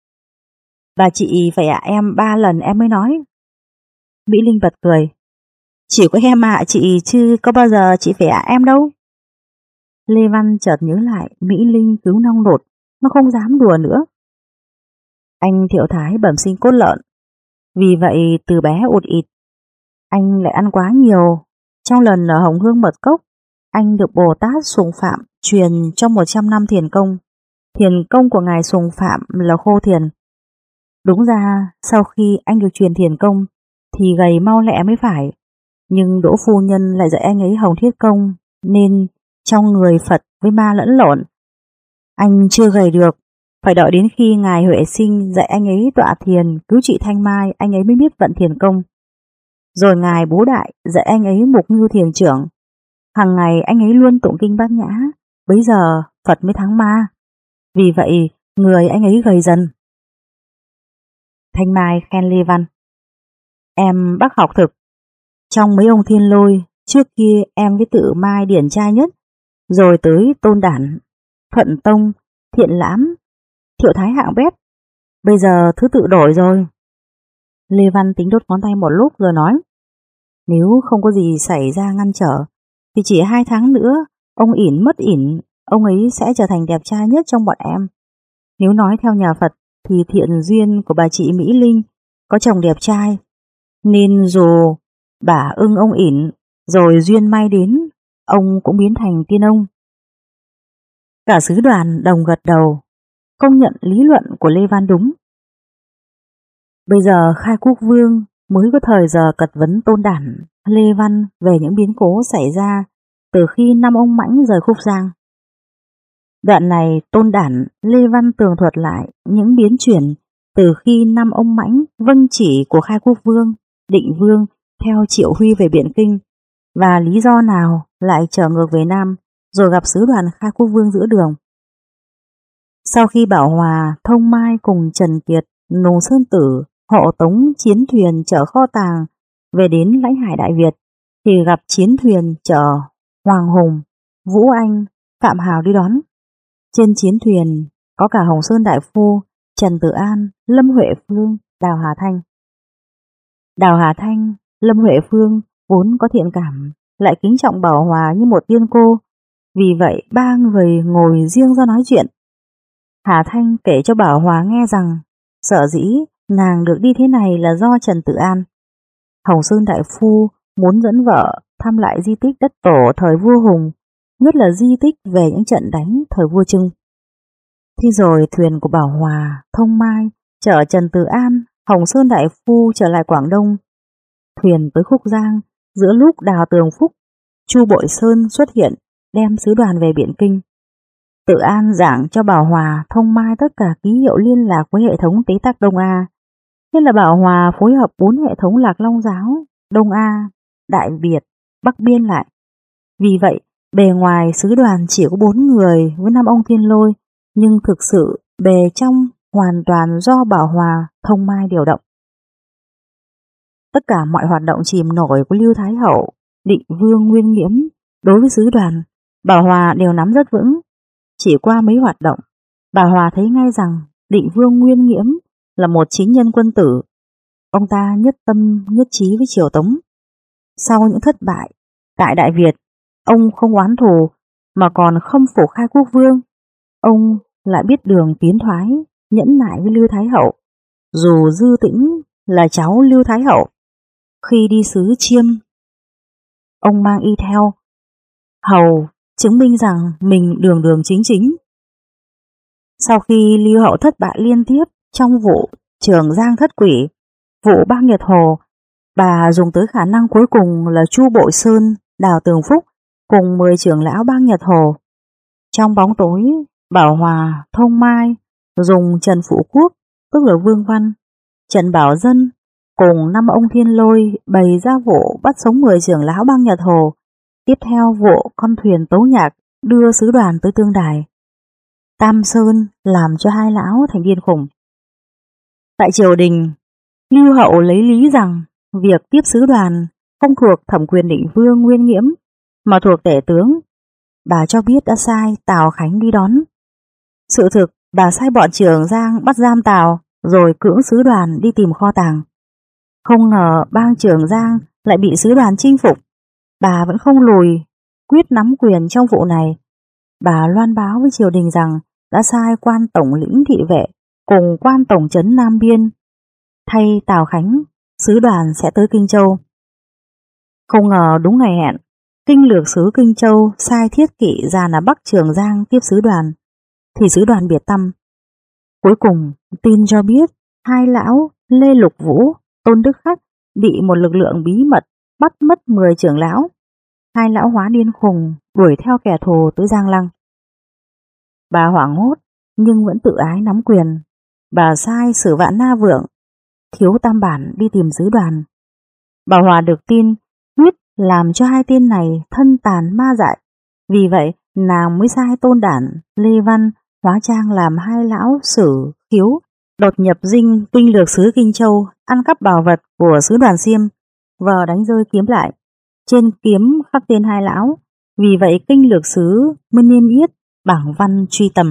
bà chị phải ạ em ba lần em mới nói. Mỹ Linh bật cười, chỉ có em ạ chị chứ có bao giờ chị phải ạ em đâu. Lê Văn chợt nhớ lại Mỹ Linh cứu nong nột, nó không dám đùa nữa. Anh Thiệu Thái bẩm sinh cốt lợn, vì vậy từ bé ụt ịt. Anh lại ăn quá nhiều. Trong lần ở Hồng Hương Mật Cốc, anh được Bồ Tát Sùng Phạm truyền trong một trăm năm thiền công. Thiền công của ngài Sùng Phạm là khô thiền. Đúng ra sau khi anh được truyền thiền công thì gầy mau lẹ mới phải, nhưng Đỗ phu nhân lại dạy anh ấy Hồng Thiết Công, nên trong người Phật với ma lẫn lộn. Anh chưa gầy được, phải đợi đến khi ngài Huệ Sinh dạy anh ấy tọa thiền cứu trị Thanh Mai, anh ấy mới biết vận thiền công. Rồi ngài Bố Đại dạy anh ấy Mục Ngưu thiền trưởng. Hàng ngày anh ấy luôn tụng kinh Bát Nhã, bấy giờ Phật mới thắng ma. Vì vậy người anh ấy gầy dần. Thanh Mai khen Lê Văn, em bác học thực. Trong mấy ông thiên lôi, trước kia em với Tự Mai điển trai nhất, rồi tới Tôn Đản, Thuận Tông, Thiện Lãm, Thiệu Thái hạng bét. Bây giờ thứ tự đổi rồi. Lê Văn tính đốt ngón tay một lúc rồi nói, nếu không có gì xảy ra ngăn trở, thì chỉ hai tháng nữa, ông ỉn mất ỉn, ông ấy sẽ trở thành đẹp trai nhất trong bọn em. Nếu nói theo nhà Phật, thì thiện duyên của bà chị Mỹ Linh có chồng đẹp trai, nên dù bà ưng ông ỉn, rồi duyên may đến, ông cũng biến thành tiên ông. Cả sứ đoàn đồng gật đầu, công nhận lý luận của Lê Văn đúng. Bây giờ Khai Quốc Vương mới có thời giờ cật vấn Tôn Đản, Lê Văn về những biến cố xảy ra từ khi năm ông Mãnh rời Khúc Giang. Đoạn này Tôn Đản, Lê Văn tường thuật lại những biến chuyển từ khi năm ông Mãnh vâng chỉ của Khai Quốc Vương, Định Vương theo Triệu Huy về Biện Kinh, và lý do nào lại trở ngược về Nam, rồi gặp sứ đoàn Khai Quốc Vương giữa đường. Sau khi Bảo Hòa, Thông Mai cùng Trần Kiệt, Nùng Sơn Tử hộ tống chiến thuyền chở kho tàng về đến lãnh hải Đại Việt, thì gặp chiến thuyền chở Hoàng Hùng, Vũ Anh, Phạm Hào đi đón. Trên chiến thuyền có cả Hồng Sơn Đại Phu, Trần Tử An, Lâm Huệ Phương, Đào Hà Thanh. Đào Hà Thanh, Lâm Huệ Phương vốn có thiện cảm, lại kính trọng Bảo Hòa như một tiên cô, vì vậy ba người ngồi riêng ra nói chuyện. Hà Thanh kể cho Bảo Hòa nghe rằng sở dĩ nàng được đi thế này là do Trần Tử An. Hồng Sơn Đại Phu muốn dẫn vợ thăm lại di tích đất tổ thời vua Hùng, nhất là di tích về những trận đánh thời vua Trưng. Thế rồi thuyền của Bảo Hòa, Thông Mai chở Trần Từ An, Hồng Sơn đại phu trở lại Quảng Đông. Thuyền tới Khúc Giang, giữa lúc Đào Tường Phúc, Chu Bội Sơn xuất hiện đem sứ đoàn về Biện Kinh. Tự An giảng cho Bảo Hòa, Thông Mai tất cả ký hiệu liên lạc với hệ thống tế tắc Đông A. Nên là Bảo Hòa phối hợp bốn hệ thống Lạc Long Giáo, Đông A, Đại Việt, Bắc Biên lại. Vì vậy, bề ngoài sứ đoàn chỉ có bốn người với năm ông Thiên Lôi, nhưng thực sự bề trong hoàn toàn do Bảo Hòa, Thông Mai điều động. Tất cả mọi hoạt động chìm nổi của Lưu Thái Hậu, Định Vương Nguyên Nghiễm đối với sứ đoàn, Bảo Hòa đều nắm rất vững. Chỉ qua mấy hoạt động, Bảo Hòa thấy ngay rằng Định Vương Nguyên Nghiễm là một chính nhân quân tử. Ông ta nhất tâm nhất trí với Triều Tống. Sau những thất bại tại Đại Việt, ông không oán thù mà còn khâm phục khai quốc vương. Ông lại biết đường tiến thoái, nhẫn nại với Lưu Thái Hậu, dù Dư Tĩnh là cháu Lưu Thái Hậu. Khi đi xứ Chiêm, ông mang y theo hầu, chứng minh rằng mình đường đường chính chính. Sau khi Lưu Hậu thất bại liên tiếp trong vụ Trường Giang thất quỷ, vụ Bác Nhật Hồ, bà dùng tới khả năng cuối cùng là Chu Bội Sơn, Đào Tường Phúc cùng mười trưởng lão Bác Nhật Hồ. Trong bóng tối, Bảo Hòa, Thông Mai dùng Trần Phụ Quốc, tức là Vương Văn, Trần Bảo Dân cùng năm ông Thiên Lôi bày ra vụ bắt sống mười trưởng lão Bang Nhật Hồ. Tiếp theo vụ con thuyền tấu nhạc đưa sứ đoàn tới Tương Đài. Tam Sơn làm cho hai lão thành điên khùng. Tại triều đình, Lưu Hậu lấy lý rằng việc tiếp sứ đoàn không thuộc thẩm quyền Định Vương Nguyên Nghiễm mà thuộc tể tướng. Bà cho biết đã sai Tào Khánh đi đón. Sự thực, bà sai bọn Trường Giang bắt giam Tào rồi cưỡng sứ đoàn đi tìm kho tàng. Không ngờ bang Trường Giang lại bị sứ đoàn chinh phục. Bà vẫn không lùi, quyết nắm quyền trong vụ này. Bà loan báo với triều đình rằng đã sai quan tổng lĩnh thị vệ cùng quan tổng trấn Nam Biên thay Tào Khánh, sứ đoàn sẽ tới Kinh Châu. Không ngờ đúng ngày hẹn, kinh lược sứ Kinh Châu sai Thiết Kỵ ra là Bắc Trường Giang tiếp sứ đoàn, thì sứ đoàn biệt tâm. Cuối cùng tin cho biết hai lão Lê Lục Vũ, Tôn Đức Khách bị một lực lượng bí mật bắt mất mười trưởng lão. Hai lão hóa điên khùng đuổi theo kẻ thù tới Giang Lăng. Bà hoảng hốt nhưng vẫn tự ái nắm quyền. Bà sai Sử Vạn Na Vượng, Thiếu Tam Bản đi tìm sứ đoàn. Bà Hòa được tin quyết làm cho hai tên này thân tàn ma dại. Vì vậy nàng mới sai Tôn Đản, Lê Văn hóa trang làm hai lão Sử, Khiếu đột nhập dinh kinh lược sứ Kinh Châu, ăn cắp bảo vật của sứ đoàn Xiêm, vờ đánh rơi kiếm lại. Trên kiếm khắc tên hai lão. Vì vậy kinh lược sứ mới niêm yết bảng văn truy tầm.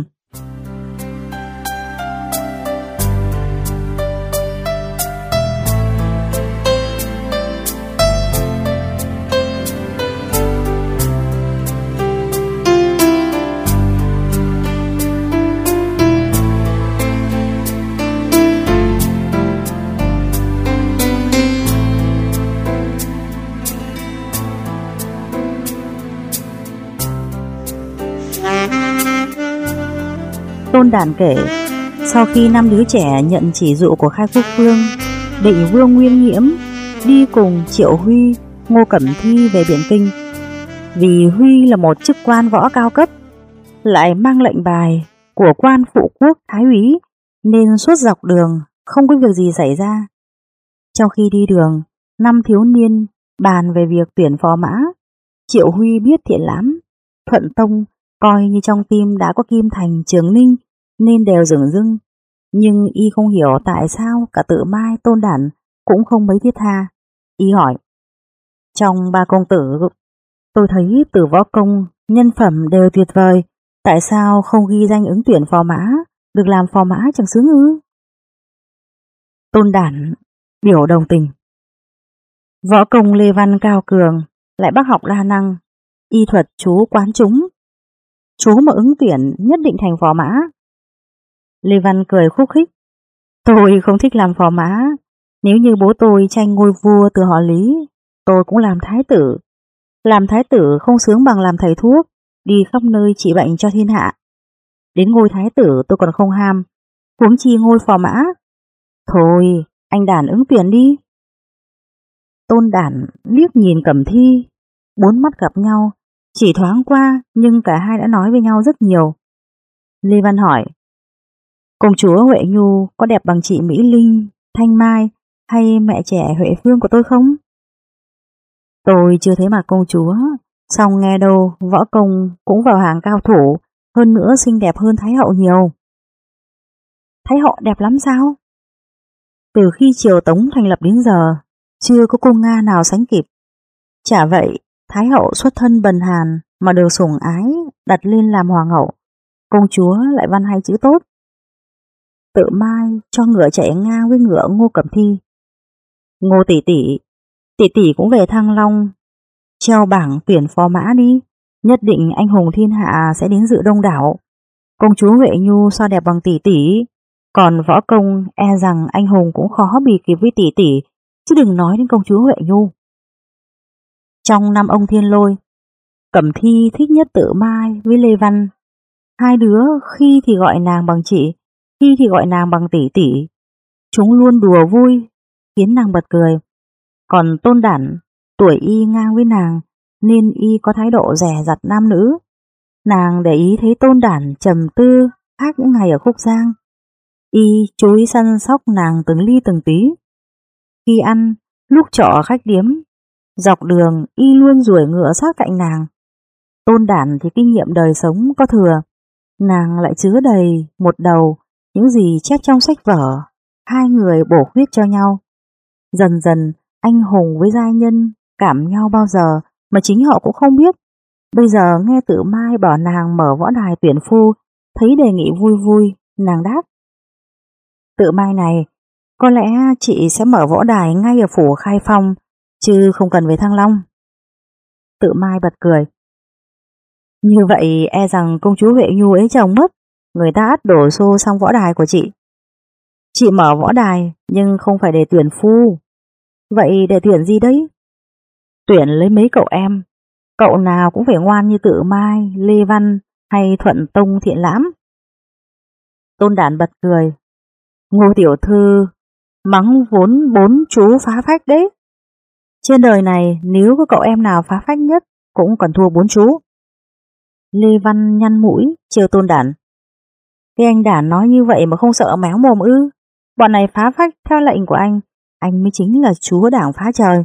Tôn Đản kể, sau khi năm đứa trẻ nhận chỉ dụ của khai quốc vương, Định Vương Nguyên Nghiễm đi cùng Triệu Huy, Ngô Cẩm Thi về Biện Kinh. Vì Huy là một chức quan võ cao cấp, lại mang lệnh bài của quan phụ quốc thái úy, nên suốt dọc đường không có việc gì xảy ra. Trong khi đi đường, năm thiếu niên bàn về việc tuyển phò mã. Triệu Huy biết Thiện Lãm, Thuận Tông coi như trong tim đã có Kim Thành, Trường Ninh nên đều dửng dưng. Nhưng y không hiểu tại sao cả Tự Mai, Tôn Đản cũng không mấy thiết tha. Y hỏi, trong ba công tử, tôi thấy Từ Võ Công nhân phẩm đều tuyệt vời, tại sao không ghi danh ứng tuyển phò mã, được làm phò mã chẳng xứng ư? Tôn Đản biểu đồng tình. Võ công Lê Văn cao cường, lại bác học đa năng, y thuật chú quán chúng. Chú mà ứng tuyển nhất định thành phò mã. Lê Văn cười khúc khích. Tôi không thích làm phò mã. Nếu như bố tôi tranh ngôi vua từ họ Lý, tôi cũng làm thái tử. Làm thái tử không sướng bằng làm thầy thuốc, đi khắp nơi trị bệnh cho thiên hạ. Đến ngôi thái tử tôi còn không ham, huống chi ngôi phò mã. Thôi, anh Đản ứng tuyển đi. Tôn Đản liếc nhìn Cẩm Thi, bốn mắt gặp nhau, chỉ thoáng qua nhưng cả hai đã nói với nhau rất nhiều. Lê Văn hỏi, công chúa Huệ Nhu có đẹp bằng chị Mỹ Linh, Thanh Mai hay mẹ trẻ Huệ Phương của tôi không? Tôi chưa thấy mặt công chúa, song nghe đâu võ công cũng vào hàng cao thủ, hơn nữa xinh đẹp hơn Thái hậu nhiều. Thái hậu đẹp lắm sao? Từ khi triều Tống thành lập đến giờ, chưa có cung Nga nào sánh kịp. Chả vậy, Thái hậu xuất thân bần hàn mà được sủng ái, đặt lên làm hoàng hậu. Công chúa lại văn hay chữ tốt. Tự mai cho ngựa chạy ngang với ngựa Ngô Cẩm Thi. Ngô tỷ tỷ, tỷ tỷ cũng về Thăng Long, treo bảng tuyển phò mã đi, nhất định anh hùng thiên hạ sẽ đến dự đông đảo. Công chúa Huệ Nhu so đẹp bằng tỷ tỷ, còn võ công e rằng anh hùng cũng khó bì kịp với tỷ tỷ, chứ đừng nói đến công chúa Huệ Nhu. Trong năm ông Thiên Lôi, Cẩm Thi thích nhất Tự Mai với Lê Văn. Hai đứa khi thì gọi nàng bằng chị, khi thì gọi nàng bằng tỷ tỷ. Chúng luôn đùa vui, khiến nàng bật cười. Còn Tôn Đản, tuổi y ngang với nàng, nên y có thái độ dè dặt nam nữ. Nàng để ý thấy Tôn Đản trầm tư khác những ngày ở Khúc Giang. Y chú ý săn sóc nàng từng ly từng tí. Khi ăn, lúc trọ ở khách điếm, dọc đường y luôn ruổi ngựa sát cạnh nàng. Tôn Đản thì kinh nghiệm đời sống có thừa, nàng lại chứa đầy một đầu những gì chép trong sách vở. Hai người bổ khuyết cho nhau. Dần dần anh hùng với giai nhân cảm nhau bao giờ mà chính họ cũng không biết. Bây giờ nghe Tự Mai bảo nàng mở võ đài tuyển phu, thấy đề nghị vui vui, nàng đáp. Tự Mai này, có lẽ chị sẽ mở võ đài ngay ở phủ Khai Phong, chứ không cần về Thăng Long. Tự Mai bật cười. Như vậy e rằng công chúa Huệ Nhu ấy chồng mất, người ta ắt đổ xô sang võ đài của chị. Chị mở võ đài nhưng không phải để tuyển phu. Vậy để tuyển gì đấy? Tuyển lấy mấy cậu em. Cậu nào cũng phải ngoan như Tự Mai, Lê Văn hay Thuận Tông Thiện Lãm. Tôn Đản bật cười. Ngô tiểu thư mắng vốn bốn chú phá phách đấy. Trên đời này nếu có cậu em nào phá phách nhất cũng còn thua bốn chú. Lê Văn nhăn mũi trêu Tôn Đản. Cái anh Đản nói như vậy mà không sợ méo mồm ư? Bọn này phá phách theo lệnh của anh, anh mới chính là chúa đảng phá trời.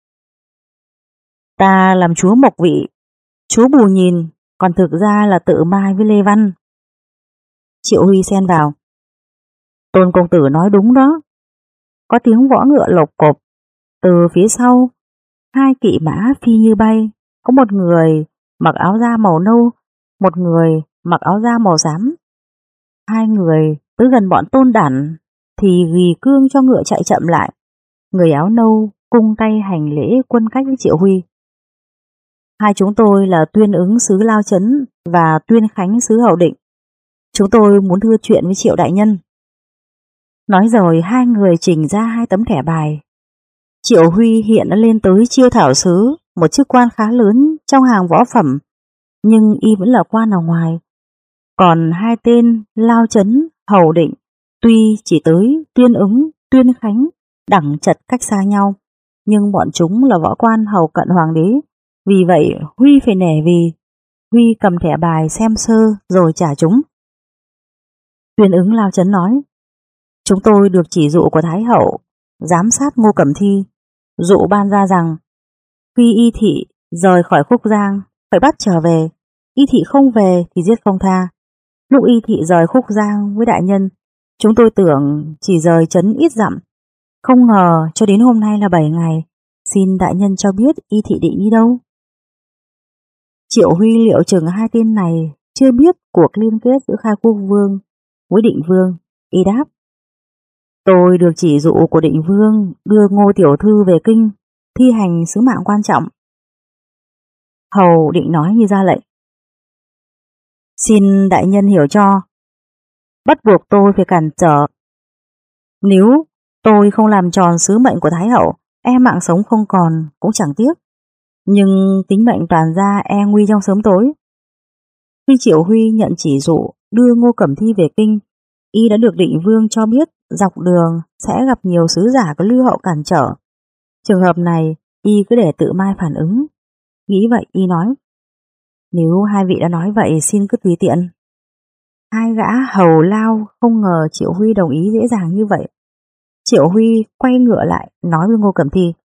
Ta làm chúa Mộc Vị, chúa Bù Nhìn, còn thực ra là Tự Mai với Lê Văn. Triệu Huy xen vào. Tôn công tử nói đúng đó. Có tiếng võ ngựa lộc cộp. Từ phía sau, hai kỵ mã phi như bay. Có một người mặc áo da màu nâu, một người mặc áo da màu xám. Hai người tới gần bọn Tôn Đản thì ghi cương cho ngựa chạy chậm lại. Người áo nâu cung tay hành lễ quân cách với Triệu Huy. Hai chúng tôi là Tuyên Ứng sứ Lao Chấn và Tuyên Khánh sứ Hậu Định. Chúng tôi muốn thưa chuyện với Triệu đại nhân. Nói rồi hai người trình ra hai tấm thẻ bài. Triệu Huy hiện đã lên tới chiêu thảo sứ, một chức quan khá lớn trong hàng võ phẩm, nhưng y vẫn là quan ở ngoài. Còn hai tên Lao Chấn, Hậu Định tuy chỉ tới Tuyên Ứng, Tuyên Khánh đẳng chật cách xa nhau, nhưng bọn chúng là võ quan hầu cận hoàng đế. Vì vậy Huy phải nể vì. Huy cầm thẻ bài xem sơ rồi trả chúng. Tuyên Ứng Lao Chấn nói. Chúng tôi được chỉ dụ của Thái hậu giám sát Ngô Cẩm Thi. Dụ ban ra rằng khi y thị rời khỏi Khúc Giang phải bắt trở về. Y thị không về thì giết không tha. Lúc y thị rời Khúc Giang với đại nhân, chúng tôi tưởng chỉ rời trấn ít dặm. Không ngờ cho đến hôm nay là bảy ngày. Xin đại nhân cho biết y thị định đi đâu? Triệu Huy liệu chừng hai tên này chưa biết cuộc liên kết giữa Khai Quốc Vương với Định Vương. Y đáp. Tôi được chỉ dụ của Định Vương đưa Ngô tiểu thư về kinh, thi hành sứ mạng quan trọng. Hầu Định nói như ra lệnh. Xin đại nhân hiểu cho, bắt buộc tôi phải cản trở. Nếu tôi không làm tròn sứ mệnh của Thái hậu, e mạng sống không còn cũng chẳng tiếc. Nhưng tính mệnh toàn gia e nguy trong sớm tối. Khi Triệu Huy nhận chỉ dụ đưa Ngô Cẩm Thi về kinh, y đã được định vương cho biết dọc đường sẽ gặp nhiều sứ giả của Lưu Hậu cản trở. Trường hợp này y cứ để Tự Mai phản ứng. Nghĩ vậy y nói: Nếu hai vị đã nói vậy xin cứ tùy tiện. Hai gã hầu lao không ngờ Triệu Huy đồng ý dễ dàng như vậy. Triệu Huy quay ngựa lại nói với Ngô Cẩm Thi: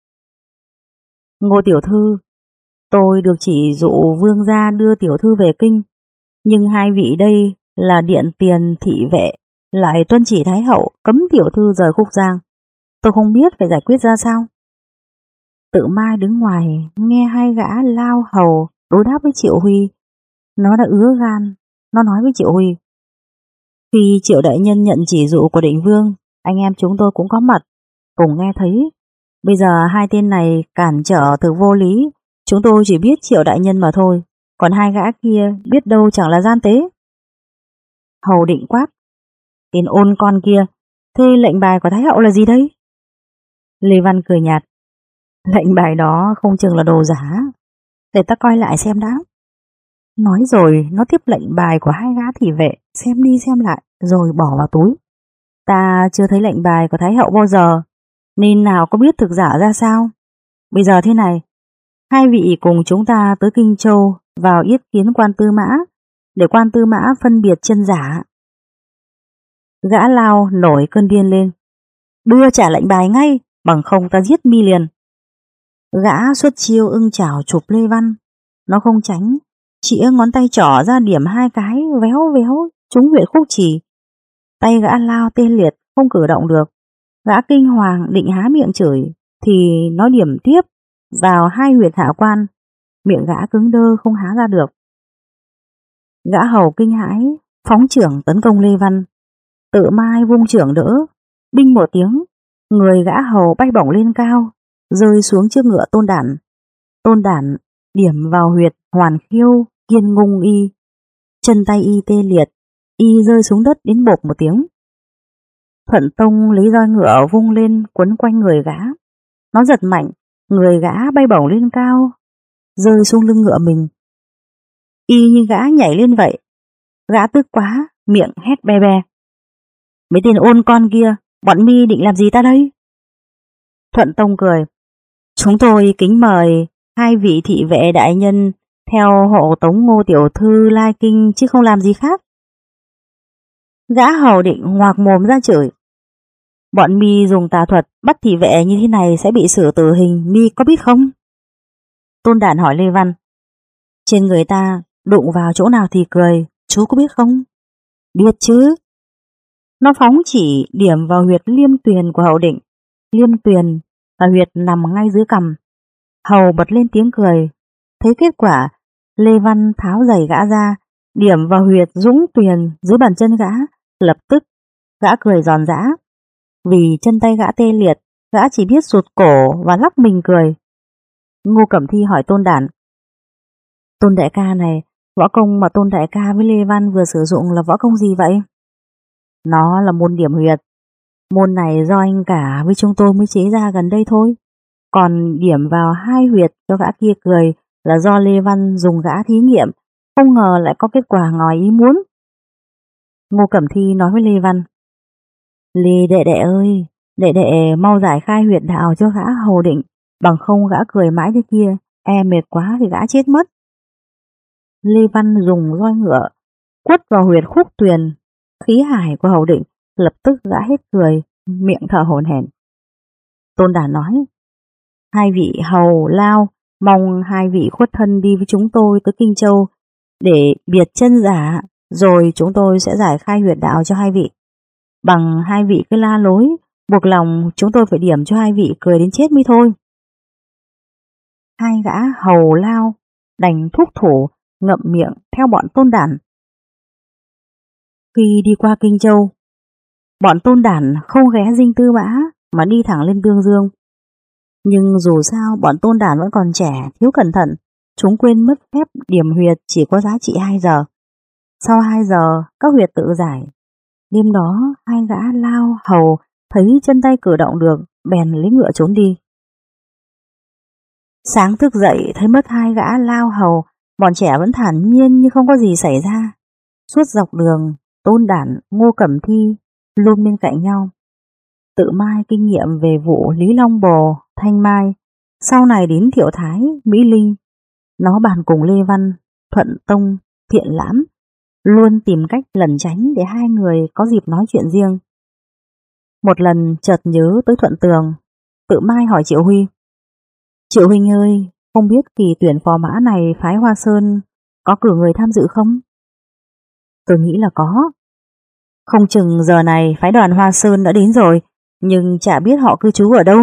Ngô tiểu thư, tôi được chỉ dụ vương gia đưa tiểu thư về kinh, nhưng hai vị đây là điện tiền thị vệ, lại tuân chỉ thái hậu cấm tiểu thư rời Khúc Giang. Tôi không biết phải giải quyết ra sao. Tự Mai đứng ngoài nghe hai gã lao hầu đối đáp với Triệu Huy, nó đã ứa gan. Nó nói với Triệu Huy: Khi Triệu đại nhân nhận chỉ dụ của định vương, anh em chúng tôi cũng có mặt, cùng nghe thấy. Bây giờ hai tên này cản trở từ vô lý, chúng tôi chỉ biết Triệu đại nhân mà thôi, còn hai gã kia biết đâu chẳng là gian tế. Hầu Định quát: Tên ôn con kia, thế lệnh bài của thái hậu là gì đấy? Lê Văn cười nhạt: Lệnh bài đó không chừng là đồ giả, để ta coi lại xem đã. Nói rồi nó tiếp lệnh bài của hai gã thị vệ, xem đi xem lại rồi bỏ vào túi. Ta chưa thấy lệnh bài của thái hậu bao giờ, nên nào có biết thực giả ra sao. Bây giờ thế này, hai vị cùng chúng ta tới Kinh Châu vào yết kiến quan Tư Mã, để quan Tư Mã phân biệt chân giả. Gã lao nổi cơn điên lên: Đưa trả lệnh bài ngay, bằng không ta giết mi liền. Gã xuất chiêu ưng chảo chụp Lê Văn. Nó không tránh, chĩa ngón tay trỏ ra điểm hai cái, véo véo trúng huyệt khúc chỉ. Tay gã lao tê liệt, không cử động được. Gã kinh hoàng định há miệng chửi, thì nó điểm tiếp vào hai huyệt hạ quan, miệng gã cứng đơ không há ra được. Gã hầu kinh hãi, phóng chưởng tấn công Lê Văn. Tự Mai vung chưởng đỡ, binh một tiếng, người gã hầu bay bổng lên cao, rơi xuống trước ngựa Tôn Đản. Tôn Đản điểm vào huyệt hoàn khiêu, kiên ngung y. Chân tay y tê liệt, y rơi xuống đất đến bộp một tiếng. Thuận Tông lấy roi ngựa vung lên quấn quanh người gã. Nó giật mạnh, người gã bay bổng lên cao, rơi xuống lưng ngựa mình. Y như gã nhảy lên vậy. Gã tức quá, miệng hét be be: Mấy tên ôn con kia, bọn mi định làm gì ta đây? Thuận Tông cười: Chúng tôi kính mời hai vị thị vệ đại nhân theo hộ tống Ngô tiểu thư lai kinh, chứ không làm gì khác. Gã hầu định ngoạc mồm ra chửi: Bọn mi dùng tà thuật bắt thị vệ như thế này sẽ bị xử tử hình, mi có biết không? Tôn Đản hỏi Lê Văn: Trên người ta đụng vào chỗ nào thì cười, chú có biết không? Biết chứ. Nó phóng chỉ điểm vào huyệt liêm tuyền của Hầu Định. Liêm tuyền là huyệt nằm ngay dưới cằm. Hầu bật lên tiếng cười. Thấy kết quả, Lê Văn tháo giày gã ra, điểm vào huyệt dũng tuyền dưới bàn chân gã. Lập tức gã cười giòn giã. Vì chân tay gã tê liệt, gã chỉ biết rụt cổ và lắc mình cười. Ngô Cẩm Thi hỏi Tôn Đản: Tôn đại ca này, võ công mà Tôn đại ca với Lê Văn vừa sử dụng là võ công gì vậy? Nó là môn điểm huyệt. Môn này do anh cả với chúng tôi mới chế ra gần đây thôi. Còn điểm vào hai huyệt cho gã kia cười là do Lê Văn dùng gã thí nghiệm, không ngờ lại có kết quả ngoài ý muốn. Ngô Cẩm Thi nói với Lê Văn: Lê đệ đệ ơi, đệ đệ mau giải khai huyệt đạo cho gã Hầu Định, bằng không gã cười mãi thế kia, e mệt quá thì gã chết mất. Lê Văn dùng roi ngựa quất vào huyệt khúc tuyền, khí hải của Hầu Định, lập tức gã hết cười, miệng thở hổn hển. Tôn Đản nói: Hai vị hầu lao, mong hai vị khuất thân đi với chúng tôi tới Kinh Châu để biệt chân giả, rồi chúng tôi sẽ giải khai huyệt đạo cho hai vị. Bằng hai vị cứ la lối, buộc lòng chúng tôi phải điểm cho hai vị cười đến chết mới thôi. Hai gã hầu lao đành thúc thủ ngậm miệng theo bọn Tôn Đản. Khi đi qua Kinh Châu, bọn Tôn Đản không ghé Dinh Tư Mã mà đi thẳng lên Tương Dương. Nhưng dù sao bọn Tôn Đản vẫn còn trẻ, thiếu cẩn thận, chúng quên mất phép điểm huyệt chỉ có giá trị hai giờ. Sau hai giờ, các huyệt tự giải. Đêm đó, hai gã lao hầu thấy chân tay cử động được, bèn lấy ngựa trốn đi. Sáng thức dậy thấy mất hai gã lao hầu, bọn trẻ vẫn thản nhiên như không có gì xảy ra. Suốt dọc đường, Tôn Đản, Ngô Cẩm Thi luôn bên cạnh nhau. Tự Mai kinh nghiệm về vụ Lý Long Bồ, Thanh Mai, sau này đến Thiệu Thái, Mỹ Linh. Nó bàn cùng Lê Văn, Thuận Tông, Thiện Lãm, luôn tìm cách lẩn tránh để hai người có dịp nói chuyện riêng. Một lần chợt nhớ tới Thuận Tường, Tự Mai hỏi Triệu Huy. Triệu Huynh ơi, không biết kỳ tuyển phò mã này phái Hoa Sơn có cử người tham dự không? Tôi nghĩ là có. Không chừng giờ này phái đoàn Hoa Sơn đã đến rồi, nhưng chả biết họ cư trú ở đâu.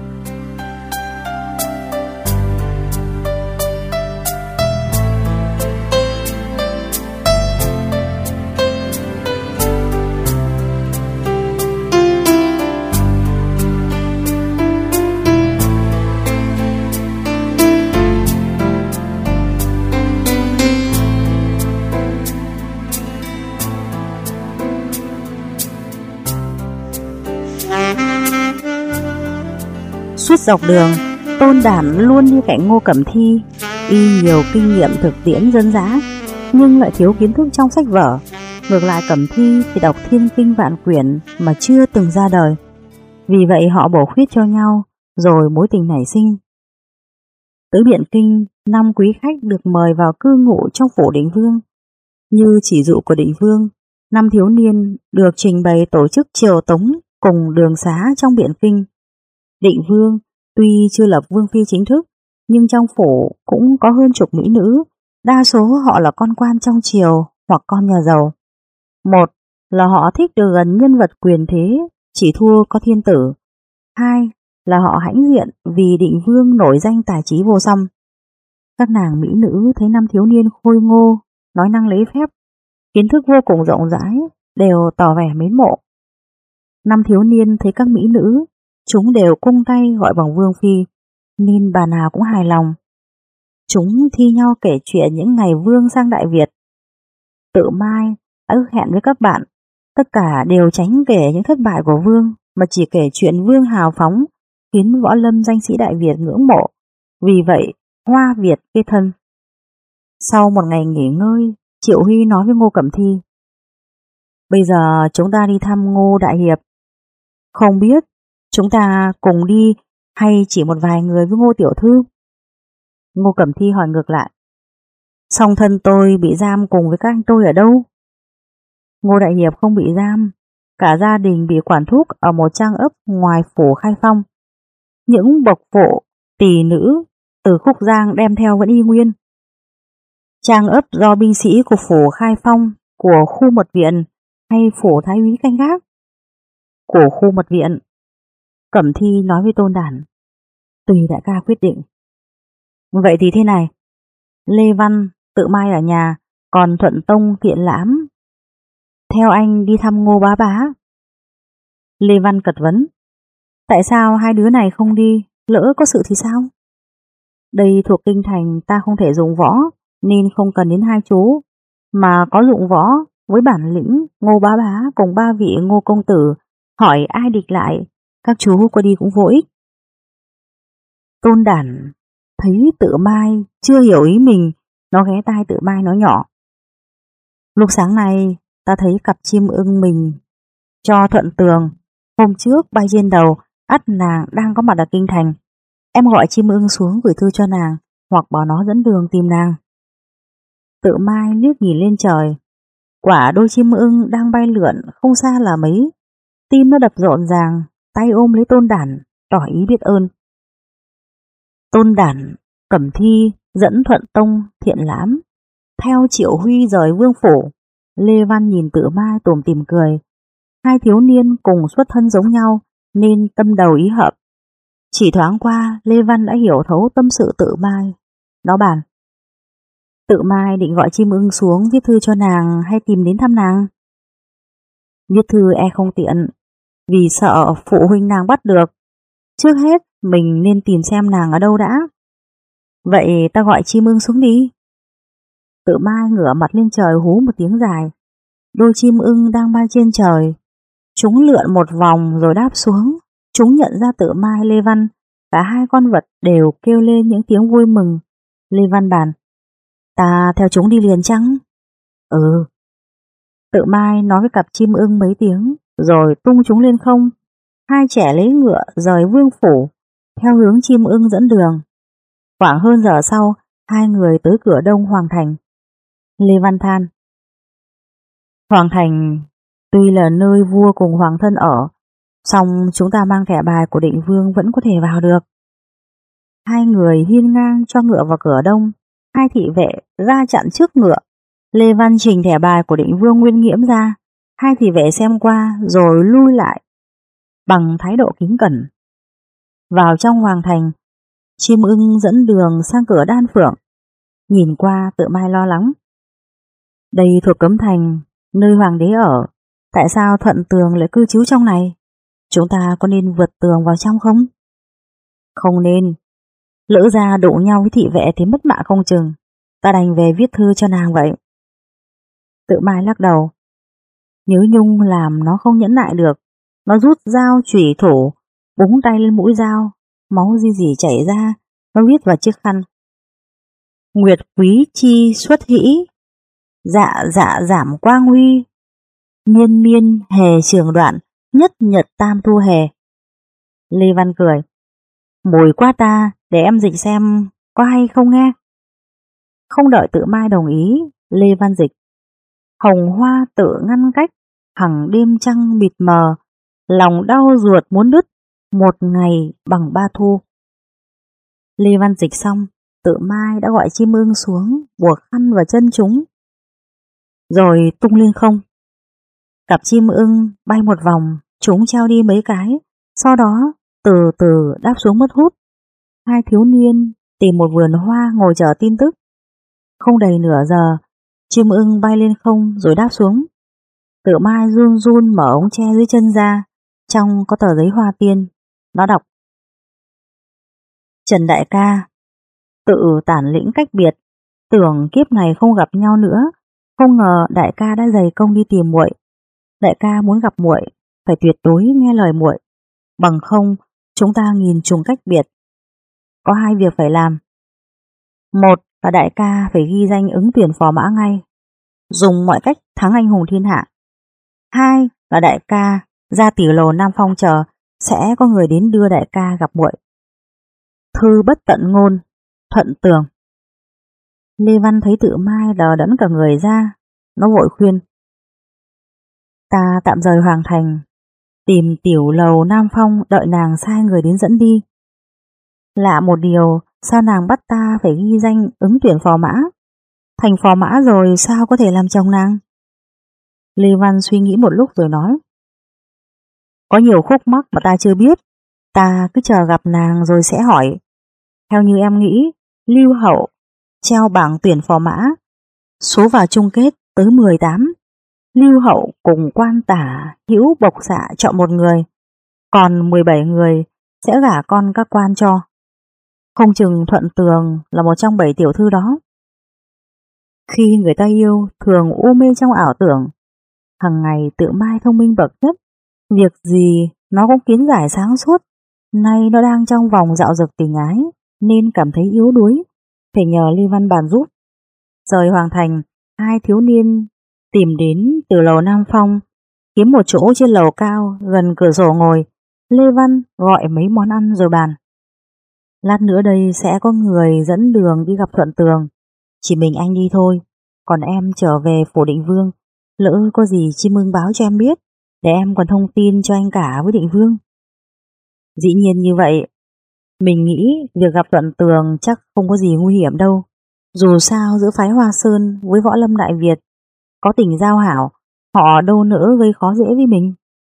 Suốt dọc đường, Tôn Đản luôn đi cạnh Ngô Cẩm Thi, y nhiều kinh nghiệm thực tiễn dân dã, nhưng lại thiếu kiến thức trong sách vở. Ngược lại Cẩm Thi thì đọc thiên kinh vạn quyển mà chưa từng ra đời. Vì vậy họ bổ khuyết cho nhau, rồi mối tình nảy sinh. Tới Biện Kinh, năm quý khách được mời vào cư ngụ trong phủ Định Vương. Như chỉ dụ của Định Vương, năm thiếu niên được trình bày tổ chức triều tống cùng đường xá trong Biện Kinh. Định Vương tuy chưa lập vương phi chính thức, nhưng trong phủ cũng có hơn chục mỹ nữ, đa số họ là con quan trong triều hoặc con nhà giàu. Một là họ thích được gần nhân vật quyền thế, chỉ thua có thiên tử. Hai là họ hãnh diện vì Định Vương nổi danh tài trí vô song. Các nàng mỹ nữ thấy năm thiếu niên khôi ngô, nói năng lấy phép, kiến thức vô cùng rộng rãi, đều tỏ vẻ mến mộ. Năm thiếu niên thấy các mỹ nữ, chúng đều cung tay gọi bằng vương phi, nên bà nào cũng hài lòng. Chúng thi nhau kể chuyện những ngày vương sang Đại Việt. Tự Mai đã ước hẹn với các bạn, tất cả đều tránh kể những thất bại của vương, mà chỉ kể chuyện vương hào phóng, khiến võ lâm danh sĩ Đại Việt ngưỡng mộ. Vì vậy, hoa Việt kết thân. Sau một ngày nghỉ ngơi, Triệu Huy nói với Ngô Cẩm Thi. Bây giờ chúng ta đi thăm Ngô Đại Hiệp. Không biết chúng ta cùng đi hay chỉ một vài người với Ngô Tiểu Thư? Ngô Cẩm Thi hỏi ngược lại. Song thân tôi bị giam cùng với các anh tôi ở đâu? Ngô Đại Hiệp không bị giam, cả gia đình bị quản thúc ở một trang ấp ngoài phủ Khai Phong. Những bộc phụ, tỳ nữ từ Khúc Giang đem theo vẫn y nguyên. Trang ấp do binh sĩ của phủ Khai Phong, của khu mật viện hay phủ Thái úy canh gác? Của khu mật viện. Cẩm Thi nói với Tôn Đản. Tùy đại ca quyết định. Vậy thì thế này, Lê Văn, Tự Mai ở nhà, còn Thuận Tông, Thiện Lãm theo anh đi thăm Ngô bá bá. Lê Văn cật vấn. Tại sao hai đứa này không đi, lỡ có sự thì sao? Đây thuộc kinh thành, ta không thể dùng võ, nên không cần đến hai chú, mà có dụng võ với bản lĩnh Ngô bá bá cùng ba vị Ngô công tử, hỏi ai địch lại, các chú có đi cũng vô ích. Tôn Đản thấy Tự Mai chưa hiểu ý mình, nó ghé tai Tự Mai nói nhỏ. Lúc sáng nay ta thấy cặp chim ưng mình cho Thuận Tường hôm trước bay trên đầu, ắt nàng đang có mặt ở kinh thành. Em gọi chim ưng xuống gửi thư cho nàng, hoặc bảo nó dẫn đường tìm nàng. Tự Mai liếc nhìn lên trời, quả đôi chim ưng đang bay lượn không xa là mấy. Tim nó đập rộn ràng, tay ôm lấy Tôn Đản, tỏ ý biết ơn. Tôn Đản, Cẩm Thi dẫn Thuận Tông, Thiện Lãm theo Triệu Huy rời vương phủ. Lê Văn nhìn Tự Mai tủm tỉm cười. Hai thiếu niên cùng xuất thân giống nhau nên tâm đầu ý hợp. Chỉ thoáng qua, Lê Văn đã hiểu thấu tâm sự Tự Mai. Nó bàn. Tự Mai định gọi chim ưng xuống viết thư cho nàng hay tìm đến thăm nàng? Viết thư e không tiện, vì sợ phụ huynh nàng bắt được. Trước hết mình nên tìm xem nàng ở đâu đã. Vậy ta gọi chim ưng xuống đi. Tự Mai ngửa mặt lên trời hú một tiếng dài. Đôi chim ưng đang bay trên trời. Chúng lượn một vòng rồi đáp xuống. Chúng nhận ra Tự Mai, Lê Văn. Cả hai con vật đều kêu lên những tiếng vui mừng. Lê Văn bàn. Ta theo chúng đi liền chăng? Ừ. Tự Mai nói với cặp chim ưng mấy tiếng rồi tung chúng lên không. Hai trẻ lấy ngựa rời vương phủ theo hướng chim ưng dẫn đường. Khoảng hơn giờ sau, hai người tới cửa đông Hoàng Thành. Lê Văn than: Hoàng Thành tuy là nơi vua cùng hoàng thân ở, song chúng ta mang thẻ bài của định vương vẫn có thể vào được. Hai người hiên ngang cho ngựa vào cửa đông. Hai thị vệ ra chặn trước ngựa. Lê Văn trình thẻ bài của định vương Nguyên Nghiễm ra. Hai thị vệ xem qua rồi lui lại bằng thái độ kính cẩn. Vào trong Hoàng Thành, chim ưng dẫn đường sang cửa Đan Phượng. Nhìn qua, Tự Mai lo lắng: đây thuộc cấm thành, nơi hoàng đế ở, tại sao Thuận Tường lại cư trú trong này? Chúng ta có nên vượt tường vào trong không? Không nên. Lỡ ra đụng nhau với thị vệ thì mất mạng không chừng. Ta đành về viết thư cho nàng vậy. Tự Mai lắc đầu: Nhớ nhung làm nó không nhẫn nại được. Nó rút dao chủy thủ, búng tay lên mũi dao, máu di dỉ chảy ra. Nó viết vào chiếc khăn: Nguyệt quý chi xuất hĩ, dạ dạ giảm quang huy, miên miên hề trường đoạn, nhất nhật tam thu hề. Lê Văn cười: Mùi quá ta, để em dịch xem có hay không nghe. Không đợi Tự Mai đồng ý, Lê Văn dịch: Hồng hoa tự ngăn cách, hằng đêm trăng mịt mờ, lòng đau ruột muốn đứt, một ngày bằng ba thu. Lê Văn dịch xong, Tự Mai đã gọi chim ưng xuống, buộc khăn vào chân chúng, rồi tung lên không. Cặp chim ưng bay một vòng, chúng treo đi mấy cái, sau đó từ từ đáp xuống mất hút. Hai thiếu niên tìm một vườn hoa ngồi chờ tin tức. Không đầy nửa giờ, chim ưng bay lên không rồi đáp xuống. Tự Mai run run mở ống tre dưới chân ra, trong có tờ giấy hoa tiên. Nó đọc: Trần đại ca, tự tản lĩnh cách biệt, tưởng kiếp này không gặp nhau nữa, không ngờ đại ca đã dày công đi tìm muội. Đại ca muốn gặp muội, phải tuyệt đối nghe lời muội, bằng không chúng ta nghìn trùng cách biệt. Có hai việc phải làm. Một là đại ca phải ghi danh ứng tuyển phò mã ngay, dùng mọi cách thắng anh hùng thiên hạ. Hai là đại ca ra tiểu lầu Nam Phong chờ, sẽ có người đến đưa đại ca gặp muội. Thư bất tận ngôn, Thuận Tường. Lê Văn thấy Tự Mai đờ đẫn cả người ra, nó vội khuyên: Ta tạm rời Hoàng Thành, tìm tiểu lầu Nam Phong đợi nàng sai người đến dẫn đi. Lạ một điều, sao nàng bắt ta phải ghi danh ứng tuyển phò mã? Thành phò mã rồi sao có thể làm chồng nàng? Lê Văn suy nghĩ một lúc rồi nói: Có nhiều khúc mắc mà ta chưa biết, ta cứ chờ gặp nàng rồi sẽ hỏi. Theo như em nghĩ, Lưu Hậu treo bảng tuyển phò mã, số vào chung kết tới mười tám. Lưu Hậu cùng Quan Tả, Hữu Bộc Dạ chọn một người, còn mười bảy người sẽ gả con các quan cho. Không chừng Thuận Tường là một trong bảy tiểu thư đó. Khi người ta yêu thường u mê trong ảo tưởng. Hằng ngày Tự Mai thông minh bậc nhất, việc gì nó cũng kiến giải sáng suốt. Nay nó đang trong vòng dạo dực tình ái nên cảm thấy yếu đuối, phải nhờ Lê Văn bàn giúp. Rời Hoàng Thành, hai thiếu niên tìm đến từ lầu Nam Phong, kiếm một chỗ trên lầu cao gần cửa sổ ngồi. Lê Văn gọi mấy món ăn rồi bàn. Lát nữa đây sẽ có người dẫn đường đi gặp Thuận Tường, chỉ mình anh đi thôi, còn em trở về phủ Định Vương. Lỡ có gì chim ưng báo cho em biết, để em còn thông tin cho anh cả với Định Vương. Dĩ nhiên như vậy. Mình nghĩ việc gặp Thuận Tường chắc không có gì nguy hiểm đâu. Dù sao giữa phái Hoa Sơn với Võ Lâm Đại Việt có tình giao hảo, họ đâu nỡ gây khó dễ với mình.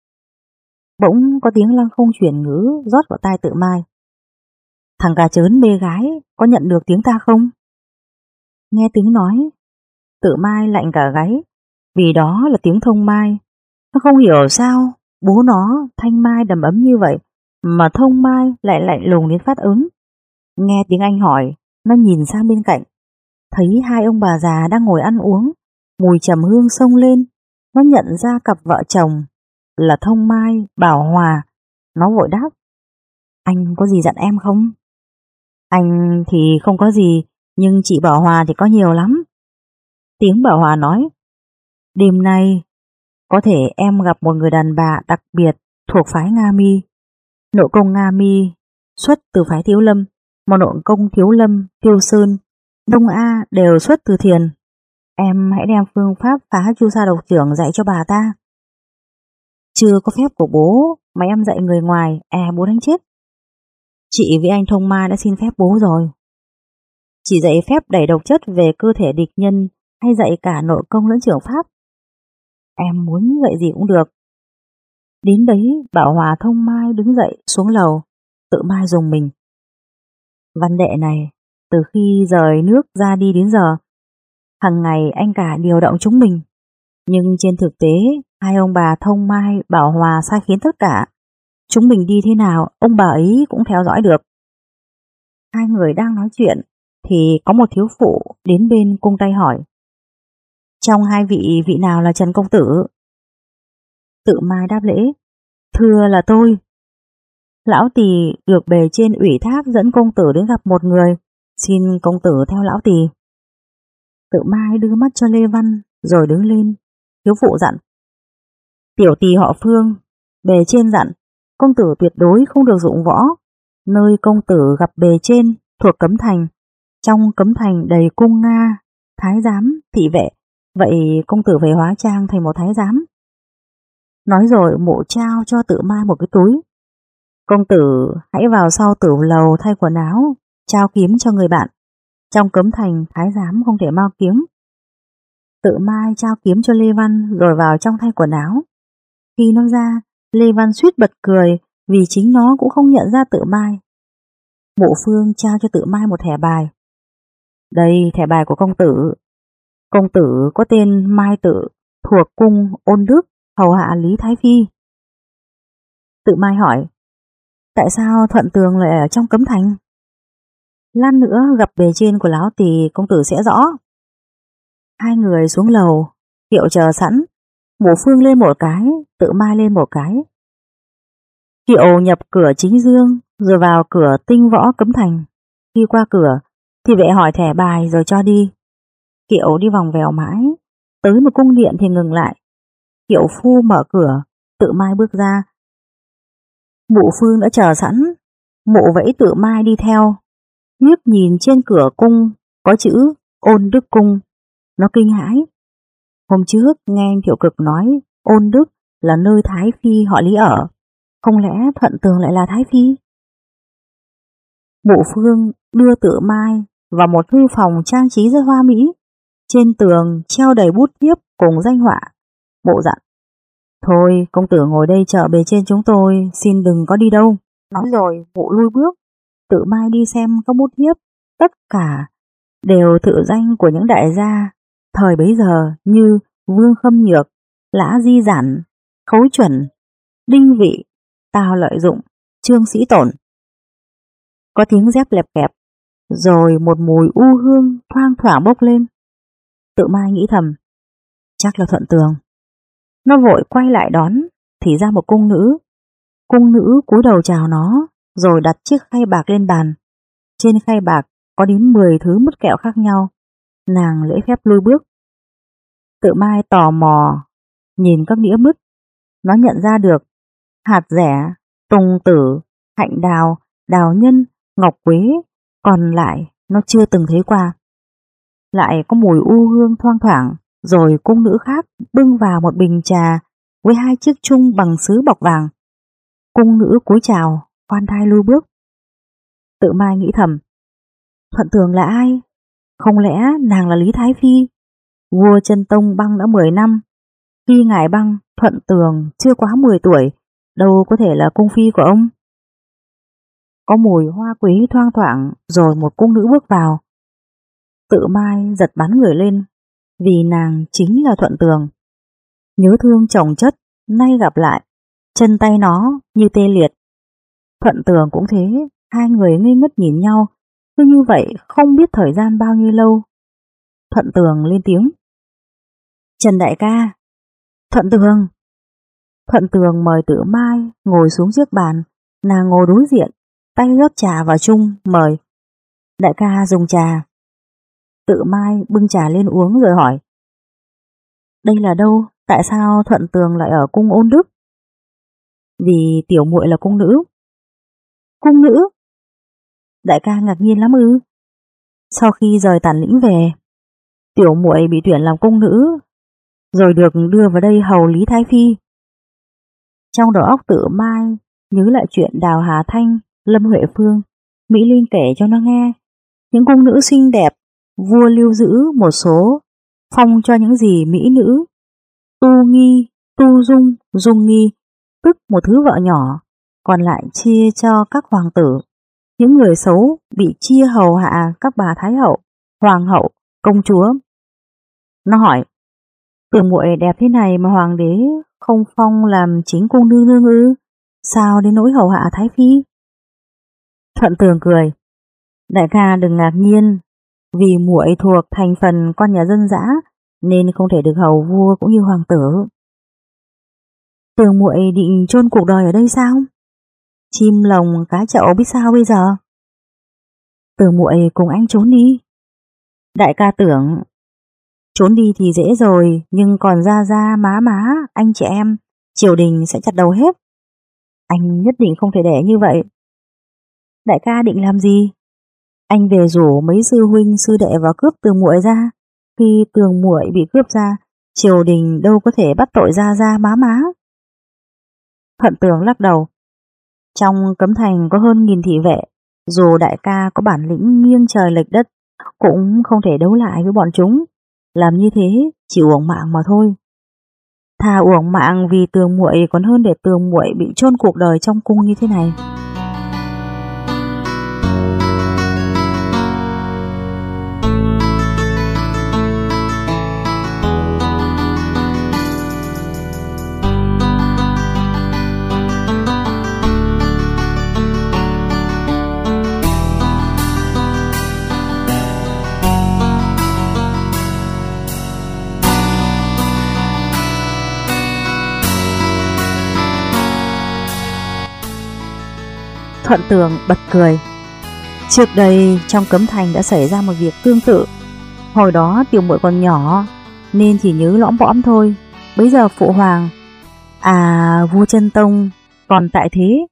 Bỗng có tiếng lăng không chuyển ngữ rót vào tai Tự Mai. Thằng cà chớn mê gái có nhận được tiếng ta không? Nghe tiếng nói, Tự Mai lạnh cả gáy, vì đó là tiếng Thông Mai. Nó không hiểu sao bố nó thanh mai đầm ấm như vậy mà Thông Mai lại lạnh lùng đến phát ứng. Nghe tiếng anh hỏi, nó nhìn sang bên cạnh, thấy hai ông bà già đang ngồi ăn uống, mùi trầm hương xông lên. Nó nhận ra cặp vợ chồng là Thông Mai, Bảo Hòa. Nó vội đáp: Anh có gì dặn em không? Anh thì không có gì, nhưng chị Bảo Hòa thì có nhiều lắm. Tiếng Bảo Hòa nói: Đêm nay, có thể em gặp một người đàn bà đặc biệt thuộc phái Nga Mi. Nội công Nga Mi xuất từ phái Thiếu Lâm, mà nội công Thiếu Lâm, Tiêu Sơn, Đông A đều xuất từ Thiền. Em hãy đem phương pháp phá chu sa độc trưởng dạy cho bà ta. Chưa có phép của bố mà em dạy người ngoài, e bố đánh chết. Chị với anh Thông Mai đã xin phép bố rồi. Chỉ dạy phép đẩy độc chất về cơ thể địch nhân hay dạy cả nội công lẫn trưởng pháp? Em muốn dạy gì cũng được. Đến đấy, Bảo Hòa Thông Mai đứng dậy xuống lầu. Tự Mai dùng mình. Văn đệ này, từ khi rời nước ra đi đến giờ, hằng ngày anh cả điều động chúng mình. Nhưng trên thực tế, hai ông bà Thông Mai, Bảo Hòa sai khiến tất cả. Chúng mình đi thế nào, ông bà ấy cũng theo dõi được. Hai người đang nói chuyện, thì có một thiếu phụ đến bên cung tay hỏi. Trong hai vị, vị nào là Trần Công Tử? Tự Mai đáp lễ. Thưa là tôi. Lão Tỳ được bề trên ủy thác dẫn công tử đến gặp một người, xin công tử theo lão Tỳ. Tự Mai đưa mắt cho Lê Văn rồi đứng lên. Thiếu phụ dặn. Tiểu tỳ họ Phương, bề trên dặn công tử tuyệt đối không được dụng võ. Nơi công tử gặp bề trên thuộc cấm thành, trong cấm thành đầy cung Nga, thái giám, thị vệ, vậy công tử phải hóa trang thành một thái giám. Nói rồi mụ trao cho Tự Mai một cái túi. Công tử hãy vào sau tử lầu thay quần áo, trao kiếm cho người bạn. Trong cấm thành thái giám không thể mang kiếm. Tự Mai trao kiếm cho Lê Văn rồi vào trong thay quần áo. Khi nó ra, Lê Văn suýt bật cười vì chính nó cũng không nhận ra Tự Mai. Mụ Phương trao cho Tự Mai một thẻ bài. Đây thẻ bài của công tử. Công tử có tên Mai Tự, thuộc cung Ôn Đức, hầu hạ Lý Thái Phi. Tự Mai hỏi, tại sao Thuận Tường lại ở trong cấm thành? Lát nữa gặp bề trên của lão Tỳ công tử sẽ rõ. Hai người xuống lầu, Kiệu chờ sẵn. Mụ Phương lên một cái, Tự Mai lên một cái. Kiệu nhập cửa chính dương, rồi vào cửa tinh võ cấm thành. Khi qua cửa, thì vệ hỏi thẻ bài rồi cho đi. Kiệu đi vòng vèo mãi, tới một cung điện thì ngừng lại. Kiệu phu mở cửa, Tự Mai bước ra. Mụ Phương đã chờ sẵn, mụ vẫy Tự Mai đi theo. Liếc nhìn trên cửa cung có chữ Ôn Đức Cung, nó kinh hãi. Hôm trước nghe anh Thiệu Cực nói Ôn Đức là nơi Thái Phi họ Lý ở, không lẽ Thuận Tường lại là Thái Phi? Mụ Phương đưa Tự Mai vào một thư phòng trang trí rất hoa mỹ, trên tường treo đầy bút thiếp cùng danh họa. Mụ dặn, thôi công tử ngồi đây chờ bề trên chúng tôi, xin đừng có đi đâu. Nói rồi mụ lui bước. Tự Mai đi xem các bút thiếp, tất cả đều tự danh của những đại gia thời bấy giờ như Vương Khâm Nhược, Lã Di Giản, Khấu Chuẩn, Đinh Vị, Tào Lợi Dụng, Trương Sĩ Tổn. Có tiếng dép lẹp kẹp, rồi một mùi u hương thoang thoảng bốc lên. Tự Mai nghĩ thầm, chắc là Thuận Tường. Nó vội quay lại đón, thì ra một cung nữ. Cung nữ cúi đầu chào nó, rồi đặt chiếc khay bạc lên bàn. Trên khay bạc có đến mười thứ mứt kẹo khác nhau. Nàng lễ phép lui bước. Tự Mai tò mò nhìn các đĩa mứt. Nó nhận ra được hạt rẻ, tùng tử, hạnh đào, đào nhân, ngọc quế, còn lại nó chưa từng thấy qua. Lại có mùi u hương thoang thoảng. Rồi cung nữ khác bưng vào một bình trà với hai chiếc chung bằng sứ bọc vàng. Cung nữ cúi chào, khoan thai lui bước. Tự Mai nghĩ thầm, Thuận Tường là ai? Không lẽ nàng là Lý Thái Phi? Vua Chân Tông băng đã mười năm. Khi ngài băng, Thuận Tường chưa quá mười tuổi, đâu có thể là cung phi của ông. Có mùi hoa quế thoang thoảng, rồi một cung nữ bước vào. Tự Mai giật bắn người lên, vì nàng chính là Thuận Tường. Nhớ thương chồng chất, nay gặp lại, chân tay nó như tê liệt. Thuận Tường cũng thế, hai người ngây ngất nhìn nhau, cứ như vậy không biết thời gian bao nhiêu lâu. Thuận Tường lên tiếng, Trần đại ca. Thuận Tường. Thuận Tường mời Tự Mai ngồi xuống trước bàn, nàng ngồi đối diện, tay rót trà vào chung, mời. Đại ca dùng trà. Tự Mai bưng trà lên uống rồi hỏi, Đây là đâu? Tại sao Thuận Tường lại ở cung Ôn Đức? Vì tiểu muội là cung nữ. Cung nữ? Đại ca ngạc nhiên lắm ư? Sau khi rời Tản Lĩnh về, tiểu muội bị tuyển làm cung nữ, rồi được đưa vào đây hầu Lý Thái Phi. Trong đầu óc Tự Mai nhớ lại chuyện Đào Hà Thanh, Lâm Huệ Phương, Mỹ Linh kể cho nó nghe. Những cung nữ xinh đẹp, vua lưu giữ một số, phong cho những gì mỹ nữ. Tu Nghi, Tu Dung, Dung Nghi, tức một thứ vợ nhỏ, còn lại chia cho các hoàng tử. Những người xấu bị chia hầu hạ các bà thái hậu, hoàng hậu, công chúa. Nó hỏi, tưởng muội đẹp thế này mà hoàng đế không phong làm chính cung nương nương ư? Sao đến nỗi hầu hạ Thái Phi? Thuận Tường cười, đại ca đừng ngạc nhiên, vì muội thuộc thành phần con nhà dân dã nên không thể được hầu vua cũng như hoàng tử. Tưởng muội định chôn cuộc đời ở đây sao? Chim lồng cá chậu biết sao bây giờ? Tưởng muội cùng anh trốn đi. Đại ca tưởng trốn đi thì dễ rồi, nhưng còn ra ra má má, anh chị em, triều đình sẽ chặt đầu hết. Anh nhất định không thể để như vậy. Đại ca định làm gì? Anh về rủ mấy sư huynh sư đệ vào cướp Tường muội ra. Khi Tường muội bị cướp ra, triều đình đâu có thể bắt tội ra ra má má. Thuận Tường lắc đầu. Trong cấm thành có hơn nghìn thị vệ, dù đại ca có bản lĩnh nghiêng trời lệch đất, cũng không thể đấu lại với bọn chúng. Làm như thế chỉ uổng mạng mà thôi. Thà uổng mạng vì Tường muội còn hơn để Tường muội bị chôn cuộc đời trong cung như thế này. Thuận Tường bật cười. Trước đây trong cấm thành đã xảy ra một việc tương tự. Hồi đó tiểu muội còn nhỏ nên chỉ nhớ lõm bõm thôi. Bấy giờ phụ hoàng, à vua Chân Tông còn tại thế.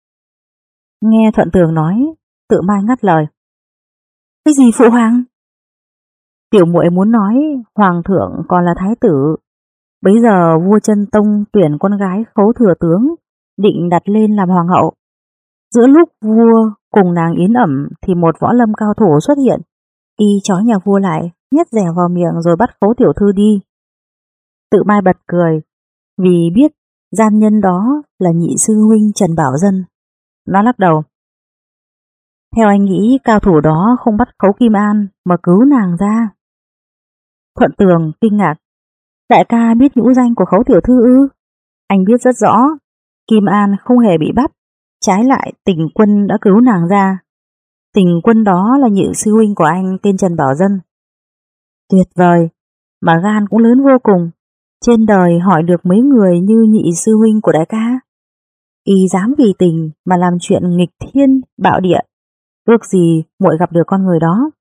Nghe Thuận Tường nói, Tự Mai ngắt lời. Cái gì phụ hoàng? Tiểu muội muốn nói hoàng thượng còn là thái tử. Bấy giờ vua Chân Tông tuyển con gái Khấu thừa tướng, định đặt lên làm hoàng hậu. Giữa lúc vua cùng nàng yến ẩm thì một võ lâm cao thủ xuất hiện, y trói nhà vua lại, nhét dẻo vào miệng rồi bắt Khấu tiểu thư đi. Tự Mai bật cười, vì biết gian nhân đó là nhị sư huynh Trần Bảo Dân. Nó lắc đầu. Theo anh nghĩ cao thủ đó không bắt Khấu Kim An mà cứu nàng ra. Thuận Tường kinh ngạc. Đại ca biết nhũ danh của Khấu tiểu thư ư? Anh biết rất rõ, Kim An không hề bị bắt. Trái lại Tình Quân đã cứu nàng ra. Tình Quân đó là nhị sư huynh của anh tên Trần Bảo Dân. Tuyệt vời, mà gan cũng lớn vô cùng. Trên đời hỏi được mấy người như nhị sư huynh của đại ca. Y dám vì tình mà làm chuyện nghịch thiên bạo địa. Ước gì muội gặp được con người đó.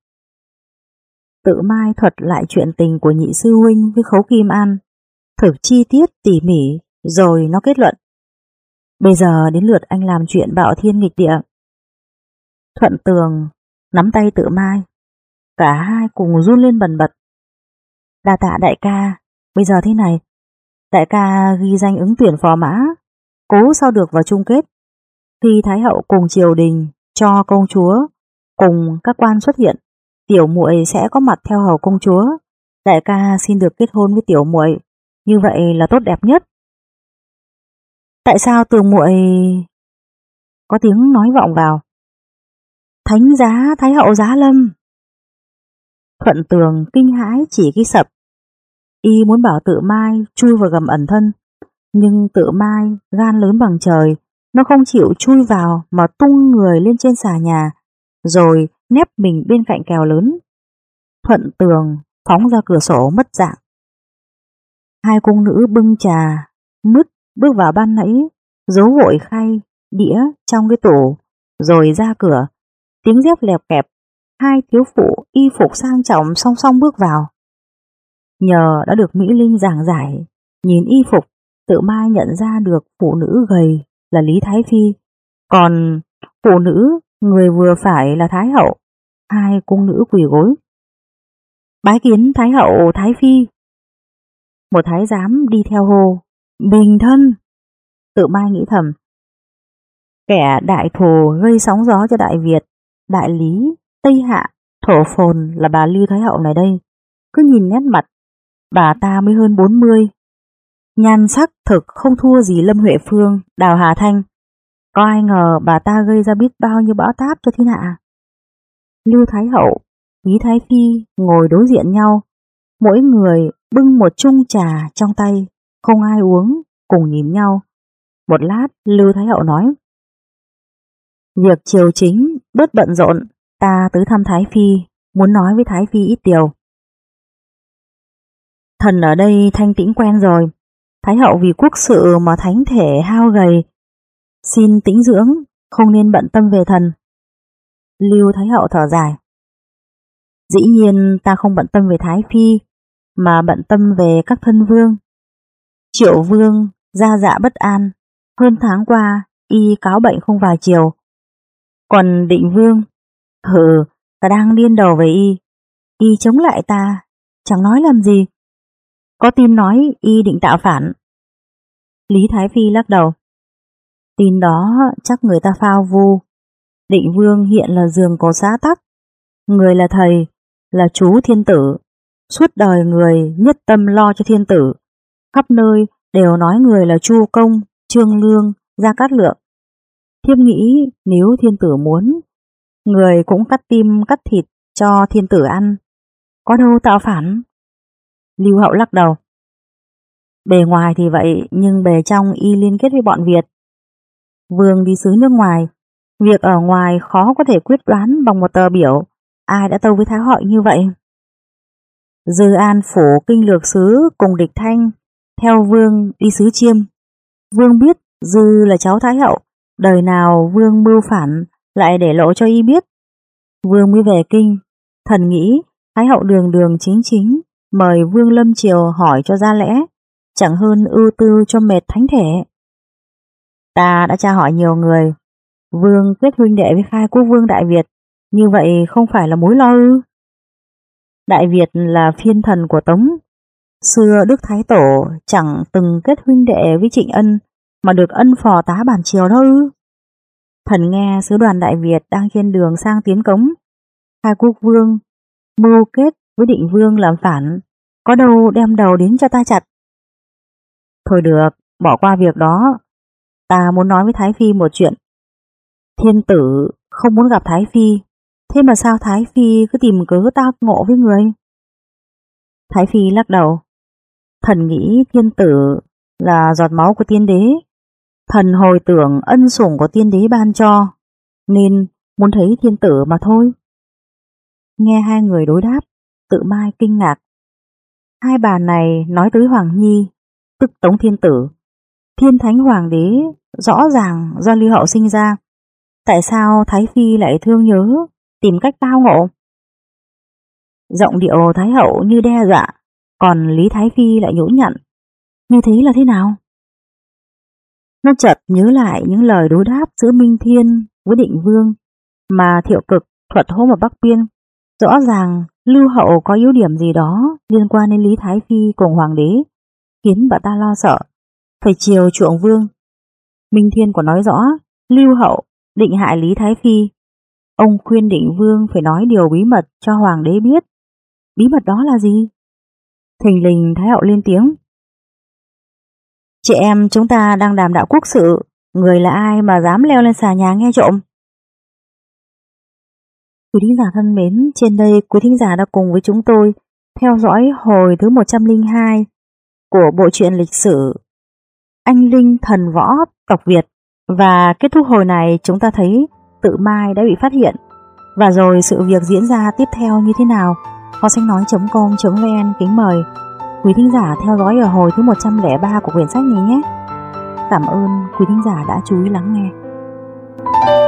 Tự Mai thuật lại chuyện tình của nhị sư huynh với Khấu Kim An, thực chi tiết tỉ mỉ, rồi nó kết luận. Bây giờ đến lượt anh làm chuyện bạo thiên nghịch địa. Thuận Tường nắm tay Tự Mai, cả hai cùng run lên bần bật. Đa tạ đại ca, bây giờ thế này, đại ca ghi danh ứng tuyển phò mã, cố sao được vào chung kết. Khi Thái hậu cùng triều đình cho công chúa cùng các quan xuất hiện, tiểu muội sẽ có mặt theo hầu công chúa. Đại ca xin được kết hôn với tiểu muội, như vậy là tốt đẹp nhất. Tại sao Tường muội? Có tiếng nói vọng vào. Thánh giá Thái hậu giá lâm. Thuận Tường kinh hãi chỉ cái sập. Y muốn bảo Tự Mai chui vào gầm ẩn thân, nhưng Tự Mai gan lớn bằng trời, nó không chịu chui vào mà tung người lên trên xà nhà, rồi nép mình bên cạnh kèo lớn. Thuận Tường phóng ra cửa sổ mất dạng. Hai cung nữ bưng trà mứt bước vào ban nãy, giấu vội khay đĩa trong cái tủ, rồi ra cửa. Tiếng dép lẹp kẹp, hai thiếu phụ y phục sang trọng song song bước vào. Nhờ đã được Mỹ Linh giảng giải, nhìn y phục, Tự Mai nhận ra được phụ nữ gầy là Lý Thái Phi, còn phụ nữ người vừa phải là Thái Hậu. Hai cung nữ quỳ gối. Bái kiến Thái Hậu Thái Phi. Một thái giám đi theo hô, bình thân. Tự Mai nghĩ thầm, kẻ đại thù gây sóng gió cho Đại Việt, Đại Lý, Tây Hạ, thổ phồn là bà Lưu Thái Hậu này đây. Cứ nhìn nét mặt, bà ta mới hơn bốn mươi. Nhan sắc thực không thua gì Lâm Huệ Phương, Đào Hà Thanh. Có ai ngờ bà ta gây ra biết bao nhiêu bão táp cho thiên hạ. Lưu Thái Hậu, Lý Thái Phi ngồi đối diện nhau, mỗi người bưng một chung trà trong tay, không ai uống, cùng nhìn nhau. Một lát Lưu Thái Hậu nói, việc triều chính bớt bận rộn, ta tới thăm Thái Phi, muốn nói với Thái Phi ít điều. Thần ở đây thanh tĩnh quen rồi, Thái Hậu vì quốc sự mà thánh thể hao gầy, xin tĩnh dưỡng, không nên bận tâm về thần. Lưu Thái Hậu thở dài, dĩ nhiên ta không bận tâm về Thái Phi, mà bận tâm về các thân vương. Triệu Vương gia dạ bất an, hơn tháng qua y cáo bệnh không vào chiều. Còn Định Vương, hừ, ta đang điên đầu về y, y chống lại ta, chẳng nói làm gì. Có tin nói y định tạo phản. Lý Thái Phi lắc đầu, tin đó chắc người ta phao vu. Định Vương hiện là giường cổ xã tắc, người là thầy, là chú thiên tử, suốt đời người nhất tâm lo cho thiên tử, khắp nơi đều nói người là Chu Công, Trương Lương, Gia Cát Lượng. Thiếp nghĩ nếu thiên tử muốn, người cũng cắt tim cắt thịt cho thiên tử ăn, có đâu tạo phản. Lưu Hậu lắc đầu, bề ngoài thì vậy, nhưng bề trong y liên kết với bọn Việt. Vương đi xứ nước ngoài, việc ở ngoài khó có thể quyết đoán bằng một tờ biểu, ai đã tâu với Thái Hậu như vậy. Dư An phủ kinh lược sứ cùng Địch Thanh theo Vương đi xứ Chiêm. Vương biết Dư là cháu Thái Hậu, đời nào Vương mưu phản lại để lộ cho y biết. Vương mới về kinh, thần nghĩ Thái Hậu đường đường chính chính mời Vương lâm triều hỏi cho ra lẽ, chẳng hơn ưu tư cho mệt thánh thể. Ta đã tra hỏi nhiều người, Vương kết huynh đệ với khai quốc vương Đại Việt, như vậy không phải là mối lo ư? Đại Việt là phiên thần của Tống, xưa Đức Thái Tổ chẳng từng kết huynh đệ với Trịnh Ân mà được ân phò tá bản triều đó ư? Thần nghe sứ đoàn Đại Việt đang trên đường sang tiến cống, khai quốc vương mưu kết với Định Vương làm phản, có đâu đem đầu đến cho ta chặt. Thôi được, bỏ qua việc đó, ta muốn nói với Thái Phi một chuyện. Thiên tử không muốn gặp Thái Phi, thế mà sao Thái Phi cứ tìm cớ tác ngộ với người? Thái Phi lắc đầu, thần nghĩ thiên tử là giọt máu của tiên đế, thần hồi tưởng ân sủng của tiên đế ban cho, nên muốn thấy thiên tử mà thôi. Nghe hai người đối đáp, Tự Mai kinh ngạc. Hai bà này nói tới Hoàng Nhi, tức Tống Thiên Tử, thiên thánh hoàng đế rõ ràng do Lưu Hậu sinh ra. Tại sao Thái Phi lại thương nhớ, tìm cách tao ngộ? Giọng điệu Thái Hậu như đe dọa, còn Lý Thái Phi lại nhũn nhặn. Như thế là thế nào? Nó chợt nhớ lại những lời đối đáp giữa Minh Thiên với Định Vương mà Thiệu Cực thuật hôm ở Bắc Biên. Rõ ràng Lưu Hậu có yếu điểm gì đó liên quan đến Lý Thái Phi cùng Hoàng đế, khiến bà ta lo sợ, phải chiều chuộng Vương. Minh Thiên còn nói rõ Lưu Hậu định hại Lý Thái Phi. Ông khuyên Định Vương phải nói điều bí mật cho Hoàng đế biết. Bí mật đó là gì? Thình lình Thái Hậu lên tiếng. Chị em chúng ta đang đàm đạo quốc sự, người là ai mà dám leo lên xà nhà nghe trộm? Quý thính giả thân mến, trên đây quý thính giả đã cùng với chúng tôi theo dõi hồi thứ một trăm lẻ hai của bộ truyện lịch sử Anh Linh Thần Võ tộc Việt. Và kết thúc hồi này chúng ta thấy Tự Mai đã bị phát hiện. Và rồi sự việc diễn ra tiếp theo như thế nào? Kho sách nói chấm com chấm vn kính mời quý thính giả theo dõi ở hồi thứ một trăm lẻ ba của quyển sách này nhé. Cảm ơn quý thính giả đã chú ý lắng nghe.